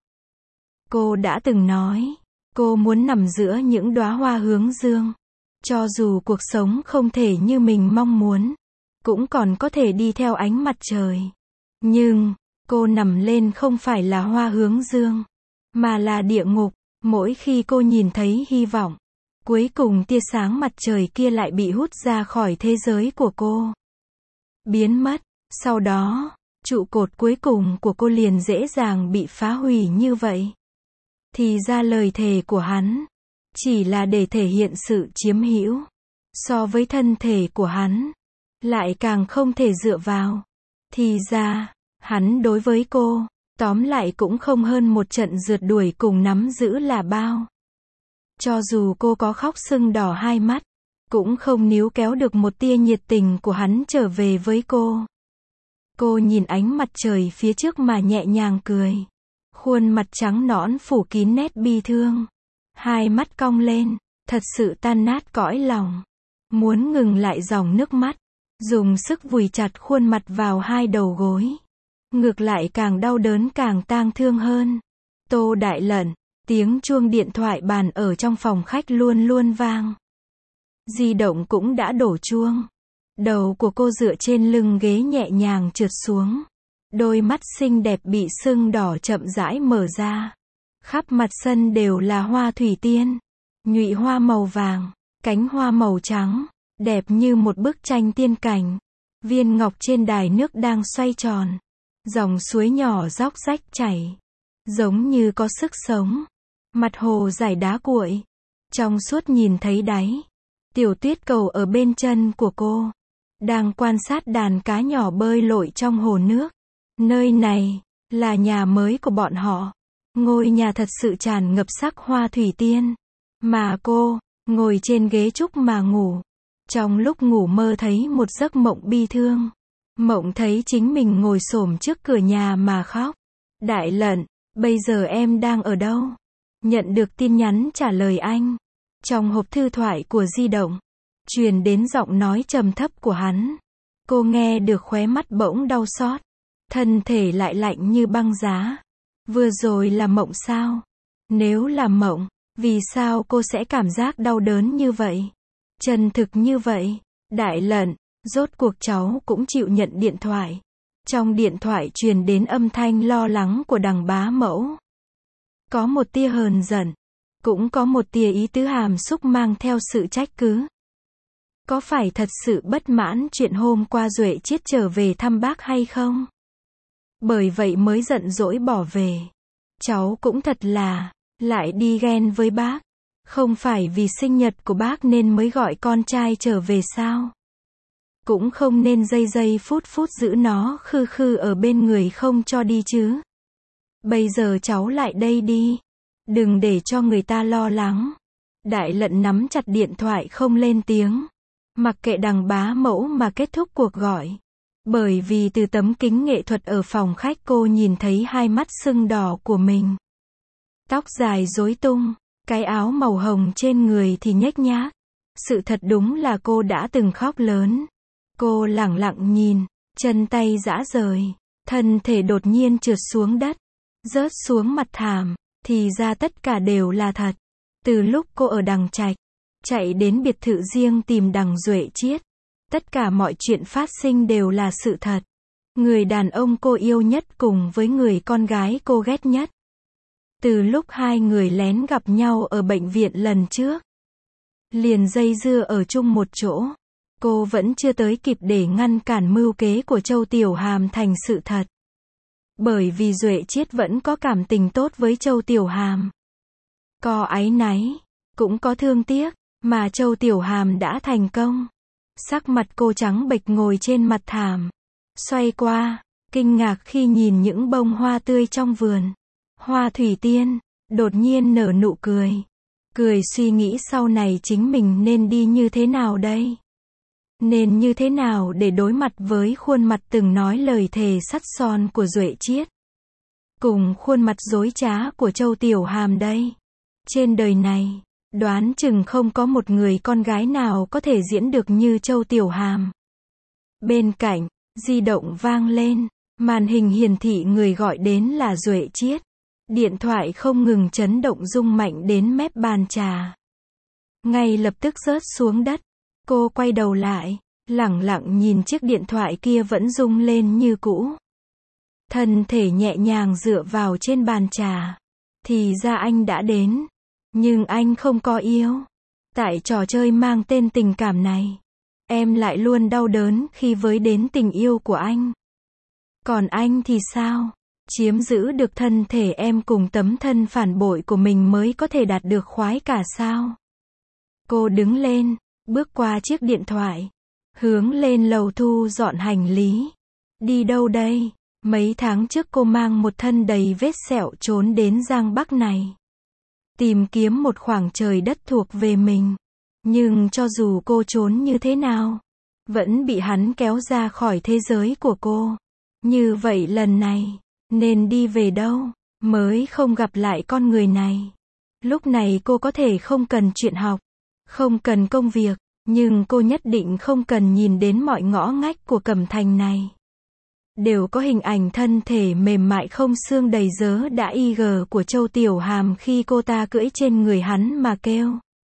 Cô đã từng nói, cô muốn nằm giữa những đóa hoa hướng dương. Cho dù cuộc sống không thể như mình mong muốn, cũng còn có thể đi theo ánh mặt trời. Nhưng, cô nằm lên không phải là hoa hướng dương, mà là địa ngục. Mỗi khi cô nhìn thấy hy vọng, cuối cùng tia sáng mặt trời kia lại bị hút ra khỏi thế giới của cô. Biến mất. Sau đó, trụ cột cuối cùng của cô liền dễ dàng bị phá hủy như vậy. Thì ra lời thề của hắn chỉ là để thể hiện sự chiếm hữu. So với thân thể của hắn, lại càng không thể dựa vào. Thì ra, hắn đối với cô, tóm lại cũng không hơn một trận rượt đuổi cùng nắm giữ là bao. Cho dù cô có khóc sưng đỏ hai mắt, cũng không níu kéo được một tia nhiệt tình của hắn trở về với cô. Cô nhìn ánh mặt trời phía trước mà nhẹ nhàng cười. Khuôn mặt trắng nõn phủ kín nét bi thương. Hai mắt cong lên, thật sự tan nát cõi lòng. Muốn ngừng lại dòng nước mắt, dùng sức vùi chặt khuôn mặt vào hai đầu gối. Ngược lại càng đau đớn càng tang thương hơn. Tô Đại Lận, tiếng chuông điện thoại bàn ở trong phòng khách luôn luôn vang. Di động cũng đã đổ chuông. Đầu của cô dựa trên lưng ghế nhẹ nhàng trượt xuống. Đôi mắt xinh đẹp bị sưng đỏ chậm rãi mở ra. Khắp mặt sân đều là hoa thủy tiên. Nhụy hoa màu vàng, cánh hoa màu trắng, đẹp như một bức tranh tiên cảnh. Viên ngọc trên đài nước đang xoay tròn. Dòng suối nhỏ róc rách chảy, giống như có sức sống. Mặt hồ dải đá cuội, trong suốt nhìn thấy đáy. Tiểu tuyết cầu ở bên chân của cô, đang quan sát đàn cá nhỏ bơi lội trong hồ nước. Nơi này, là nhà mới của bọn họ. Ngôi nhà thật sự tràn ngập sắc hoa thủy tiên. Mà cô, ngồi trên ghế trúc mà ngủ. Trong lúc ngủ mơ thấy một giấc mộng bi thương. Mộng thấy chính mình ngồi xổm trước cửa nhà mà khóc. Đại Lận, bây giờ em đang ở đâu? Nhận được tin nhắn trả lời anh. Trong hộp thư thoại của di động, truyền đến giọng nói trầm thấp của hắn. Cô nghe được khóe mắt bỗng đau xót. Thân thể lại lạnh như băng giá. Vừa rồi là mộng sao? Nếu là mộng, vì sao cô sẽ cảm giác đau đớn như vậy? Chân thực như vậy. Đại Lận, rốt cuộc cháu cũng chịu nhận điện thoại. Trong điện thoại truyền đến âm thanh lo lắng của đằng bá mẫu. Có một tia hờn giận, cũng có một tia ý tứ hàm xúc mang theo sự trách cứ. Có phải thật sự bất mãn chuyện hôm qua Duệ Chiết trở về thăm bác hay không? Bởi vậy mới giận dỗi bỏ về. Cháu cũng thật là, lại đi ghen với bác. Không phải vì sinh nhật của bác nên mới gọi con trai trở về sao? Cũng không nên giây giây phút phút giữ nó khư khư ở bên người không cho đi chứ. Bây giờ cháu lại đây đi. Đừng để cho người ta lo lắng. Đại Lận nắm chặt điện thoại không lên tiếng. Mặc kệ đằng bá mẫu mà kết thúc cuộc gọi. Bởi vì từ tấm kính nghệ thuật ở phòng khách cô nhìn thấy hai mắt sưng đỏ của mình. Tóc dài rối tung, cái áo màu hồng trên người thì nhếch nhác. Sự thật đúng là cô đã từng khóc lớn. Cô lẳng lặng nhìn, chân tay rã rời, thân thể đột nhiên trượt xuống đất, rớt xuống mặt thảm, thì ra tất cả đều là thật. Từ lúc cô ở Đằng Trạch, chạy đến biệt thự riêng tìm đằng Duệ Chiết, tất cả mọi chuyện phát sinh đều là sự thật. Người đàn ông cô yêu nhất cùng với người con gái cô ghét nhất. Từ lúc hai người lén gặp nhau ở bệnh viện lần trước, liền dây dưa ở chung một chỗ. Cô vẫn chưa tới kịp để ngăn cản mưu kế của Châu Tiểu Hàm thành sự thật. Bởi vì Duệ Chiết vẫn có cảm tình tốt với Châu Tiểu Hàm. Có áy náy, cũng có thương tiếc, mà Châu Tiểu Hàm đã thành công. Sắc mặt cô trắng bệch ngồi trên mặt thảm. Xoay qua, kinh ngạc khi nhìn những bông hoa tươi trong vườn. Hoa thủy tiên, đột nhiên nở nụ cười. Cười suy nghĩ sau này chính mình nên đi như thế nào đây? Nên như thế nào để đối mặt với khuôn mặt từng nói lời thề sắt son của Duệ Chiết? Cùng khuôn mặt dối trá của Châu Tiểu Hàm đây. Trên đời này, đoán chừng không có một người con gái nào có thể diễn được như Châu Tiểu Hàm. Bên cạnh, di động vang lên, Màn hình hiển thị người gọi đến là Duệ Chiết. Điện thoại không ngừng chấn động rung mạnh đến mép bàn trà. Ngay lập tức rớt xuống đất. Cô quay đầu lại, lẳng lặng nhìn chiếc điện thoại kia vẫn rung lên như cũ. Thân thể nhẹ nhàng dựa vào trên bàn trà. Thì ra anh đã đến. Nhưng anh không có yêu. Tại trò chơi mang tên tình cảm này, em lại luôn đau đớn khi với đến tình yêu của anh. Còn anh thì sao? Chiếm giữ được thân thể em cùng tấm thân phản bội của mình mới có thể đạt được khoái cả sao? Cô đứng lên, bước qua chiếc điện thoại, hướng lên lầu thu dọn hành lý. Đi đâu đây? Mấy tháng trước cô mang một thân đầy vết sẹo trốn đến Giang Bắc này. Tìm kiếm một khoảng trời đất thuộc về mình. Nhưng cho dù cô trốn như thế nào, vẫn bị hắn kéo ra khỏi thế giới của cô. Như vậy lần này, nên đi về đâu, mới không gặp lại con người này. Lúc này cô có thể không cần chuyện học, không cần công việc, nhưng cô nhất định không cần nhìn đến mọi ngõ ngách của Cẩm Thành này. Đều có hình ảnh thân thể mềm mại không xương đầy dớ đã y gờ của Châu Tiểu Hàm khi cô ta cưỡi trên người hắn mà kêu.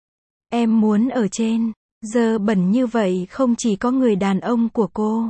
Em muốn ở trên. Dơ bẩn như vậy không chỉ có người đàn ông của cô,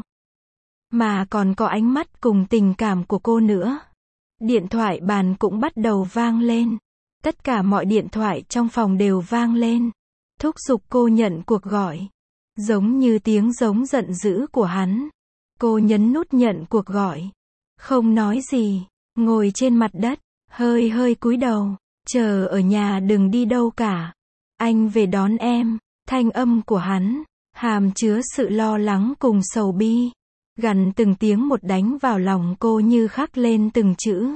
mà còn có ánh mắt cùng tình cảm của cô nữa. Điện thoại bàn cũng bắt đầu vang lên. Tất cả mọi điện thoại trong phòng đều vang lên. Thúc giục cô nhận cuộc gọi. Giống như tiếng giống giận dữ của hắn. Cô nhấn nút nhận cuộc gọi. Không nói gì. Ngồi trên mặt đất. Hơi hơi cúi đầu. Chờ ở nhà đừng đi đâu cả. Anh về đón em. Thanh âm của hắn hàm chứa sự lo lắng cùng sầu bi. Gằn từng tiếng một đánh vào lòng cô như khắc lên từng chữ.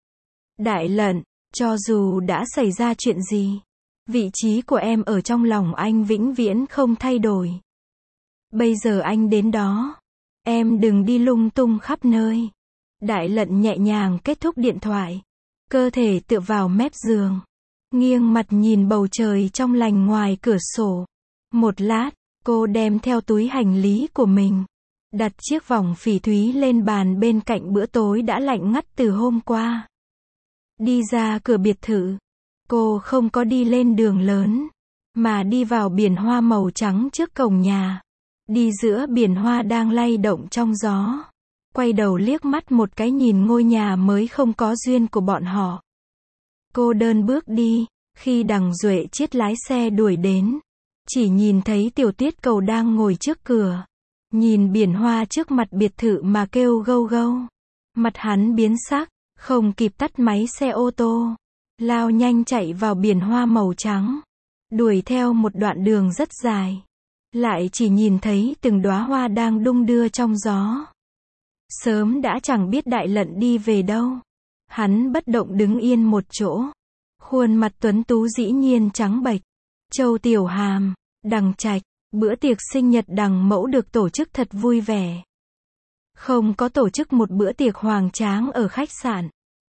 Đại Lận, cho dù đã xảy ra chuyện gì, vị trí của em ở trong lòng anh vĩnh viễn không thay đổi. Bây giờ anh đến đó, em đừng đi lung tung khắp nơi. Đại Lận nhẹ nhàng kết thúc điện thoại, cơ thể tựa vào mép giường, nghiêng mặt nhìn bầu trời trong lành ngoài cửa sổ. Một lát, cô đem theo túi hành lý của mình, đặt chiếc vòng phỉ thúy lên bàn bên cạnh bữa tối đã lạnh ngắt từ hôm qua. Đi ra cửa biệt thự, cô không có đi lên đường lớn, mà đi vào biển hoa màu trắng trước cổng nhà. Đi giữa biển hoa đang lay động trong gió. Quay đầu liếc mắt một cái nhìn ngôi nhà mới không có duyên của bọn họ. Cô đơn bước đi, khi Đằng Duệ Chiết lái xe đuổi đến. Chỉ nhìn thấy Tiểu Tuyết Cầu đang ngồi trước cửa. Nhìn biển hoa trước mặt biệt thự mà kêu gâu gâu. Mặt hắn biến sắc, không kịp tắt máy xe ô tô. Lao nhanh chạy vào biển hoa màu trắng. Đuổi theo một đoạn đường rất dài. Lại chỉ nhìn thấy từng đóa hoa đang đung đưa trong gió. Sớm đã chẳng biết Đại Lận đi về đâu. Hắn bất động đứng yên một chỗ. Khuôn mặt tuấn tú dĩ nhiên trắng bệch. Châu Tiểu Hàm, Đằng Trạch, bữa tiệc sinh nhật Đằng Mẫu được tổ chức thật vui vẻ. Không có tổ chức một bữa tiệc hoành tráng ở khách sạn,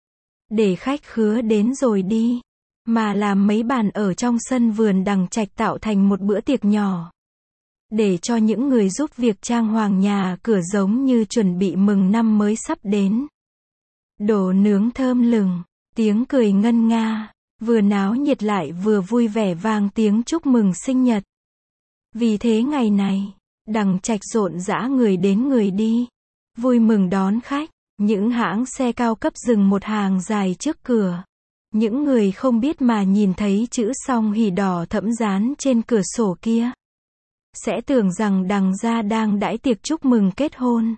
để khách khứa đến rồi đi, mà làm mấy bàn ở trong sân vườn Đằng Trạch tạo thành một bữa tiệc nhỏ. Để cho những người giúp việc trang hoàng nhà cửa giống như chuẩn bị mừng năm mới sắp đến. Đồ nướng thơm lừng, tiếng cười ngân nga, vừa náo nhiệt lại vừa vui vẻ vang tiếng chúc mừng sinh nhật. Vì thế ngày này, Đằng Trạch rộn rã người đến người đi, vui mừng đón khách. Những hãng xe cao cấp dừng một hàng dài trước cửa. Những người không biết mà nhìn thấy chữ song hỷ đỏ thẫm dán trên cửa sổ kia, sẽ tưởng rằng Đằng gia đang đãi tiệc chúc mừng kết hôn.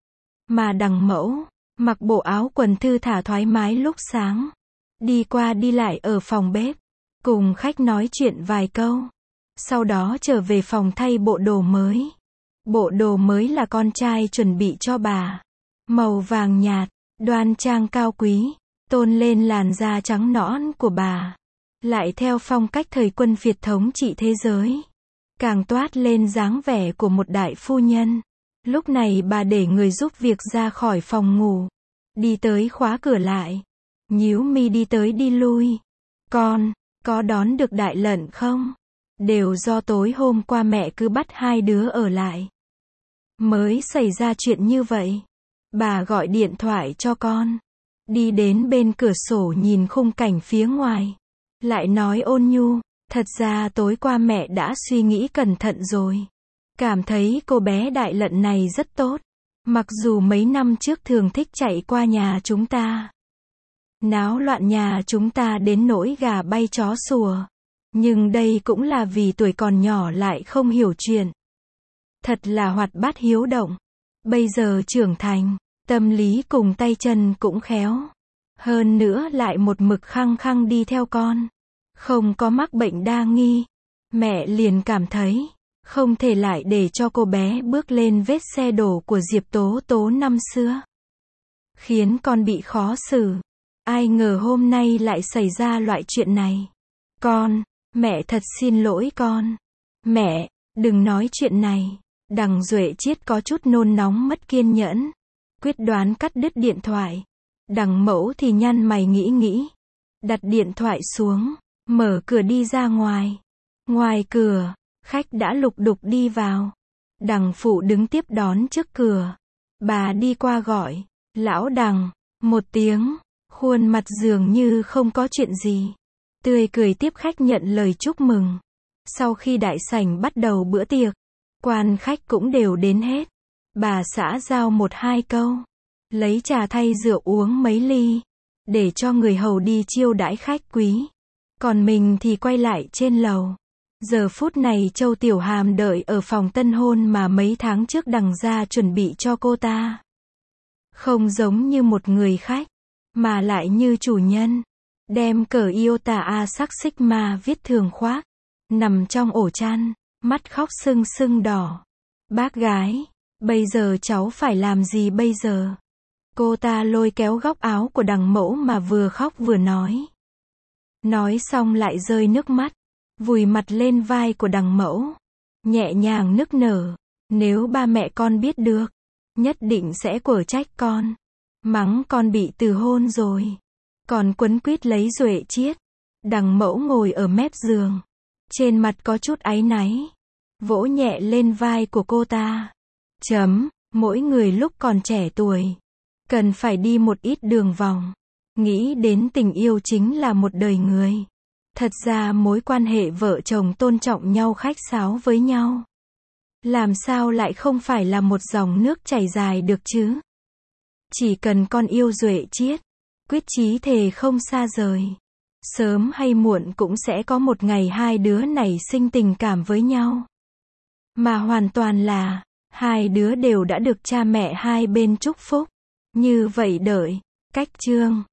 Mà Đằng Mẫu, mặc bộ áo quần thư thả thoải mái lúc sáng, đi qua đi lại ở phòng bếp, cùng khách nói chuyện vài câu. Sau đó trở về phòng thay bộ đồ mới. Bộ đồ mới là con trai chuẩn bị cho bà. Màu vàng nhạt, đoan trang cao quý, tôn lên làn da trắng nõn của bà. Lại theo phong cách thời quân Việt thống trị thế giới. Càng toát lên dáng vẻ của một đại phu nhân. Lúc này bà để người giúp việc ra khỏi phòng ngủ. Đi tới khóa cửa lại. Nhíu mi đi tới đi lui. Con, có đón được Đại Lận không? Đều do tối hôm qua mẹ cứ bắt hai đứa ở lại. Mới xảy ra chuyện như vậy. Bà gọi điện thoại cho con. Đi đến bên cửa sổ nhìn khung cảnh phía ngoài. Lại nói ôn nhu, thật ra tối qua mẹ đã suy nghĩ cẩn thận rồi. Cảm thấy cô bé Đại Lận này rất tốt. Mặc dù mấy năm trước thường thích chạy qua nhà chúng ta. Náo loạn nhà chúng ta đến nỗi gà bay chó sủa. Nhưng đây cũng là vì tuổi còn nhỏ lại không hiểu chuyện. Thật là hoạt bát hiếu động. Bây giờ trưởng thành, tâm lý cùng tay chân cũng khéo. Hơn nữa lại một mực khăng khăng đi theo con. Không có mắc bệnh đa nghi. Mẹ liền cảm thấy, không thể lại để cho cô bé bước lên vết xe đổ của Diệp Tố Tố năm xưa. Khiến con bị khó xử. Ai ngờ hôm nay lại xảy ra loại chuyện này. Con, mẹ thật xin lỗi con. Mẹ, đừng nói chuyện này. Đằng Duệ Chiết có chút nôn nóng mất kiên nhẫn. Quyết đoán cắt đứt điện thoại. Đằng Mẫu thì nhăn mày nghĩ nghĩ. Đặt điện thoại xuống, mở cửa đi ra ngoài. Ngoài cửa, khách đã lục đục đi vào. Đằng Phụ đứng tiếp đón trước cửa. Bà đi qua gọi, lão Đằng, một tiếng, khuôn mặt dường như không có chuyện gì. Tươi cười tiếp khách nhận lời chúc mừng. Sau khi đại sảnh bắt đầu bữa tiệc, quan khách cũng đều đến hết. Bà xã giao một hai câu, lấy trà thay rượu uống mấy ly, để cho người hầu đi chiêu đãi khách quý. Còn mình thì quay lại trên lầu. Giờ phút này Châu Tiểu Hàm đợi ở phòng tân hôn mà mấy tháng trước Đằng gia chuẩn bị cho cô ta. Không giống như một người khách, mà lại như chủ nhân. Đem cờ Iota A sắc Sigma viết thường khoác, nằm trong ổ chăn, mắt khóc sưng sưng đỏ. Bác gái, bây giờ cháu phải làm gì bây giờ? Cô ta lôi kéo góc áo của Đằng Mẫu mà vừa khóc vừa nói. Nói xong lại rơi nước mắt, vùi mặt lên vai của Đằng Mẫu, nhẹ nhàng nức nở. Nếu ba mẹ con biết được, nhất định sẽ quở trách con, mắng con bị từ hôn rồi. Còn quấn quýt lấy Duệ Chiết. Đằng Mẫu ngồi ở mép giường, trên mặt có chút áy náy, vỗ nhẹ lên vai của cô ta. Chấm, mỗi người lúc còn trẻ tuổi, cần phải đi một ít đường vòng. Nghĩ đến tình yêu chính là một đời người. Thật ra mối quan hệ vợ chồng tôn trọng nhau khách sáo với nhau. Làm sao lại không phải là một dòng nước chảy dài được chứ? Chỉ cần con yêu Duệ Chiết, quyết chí thề không xa rời. Sớm hay muộn cũng sẽ có một ngày hai đứa nảy sinh tình cảm với nhau. Mà hoàn toàn là, hai đứa đều đã được cha mẹ hai bên chúc phúc. Như vậy đợi, cách chương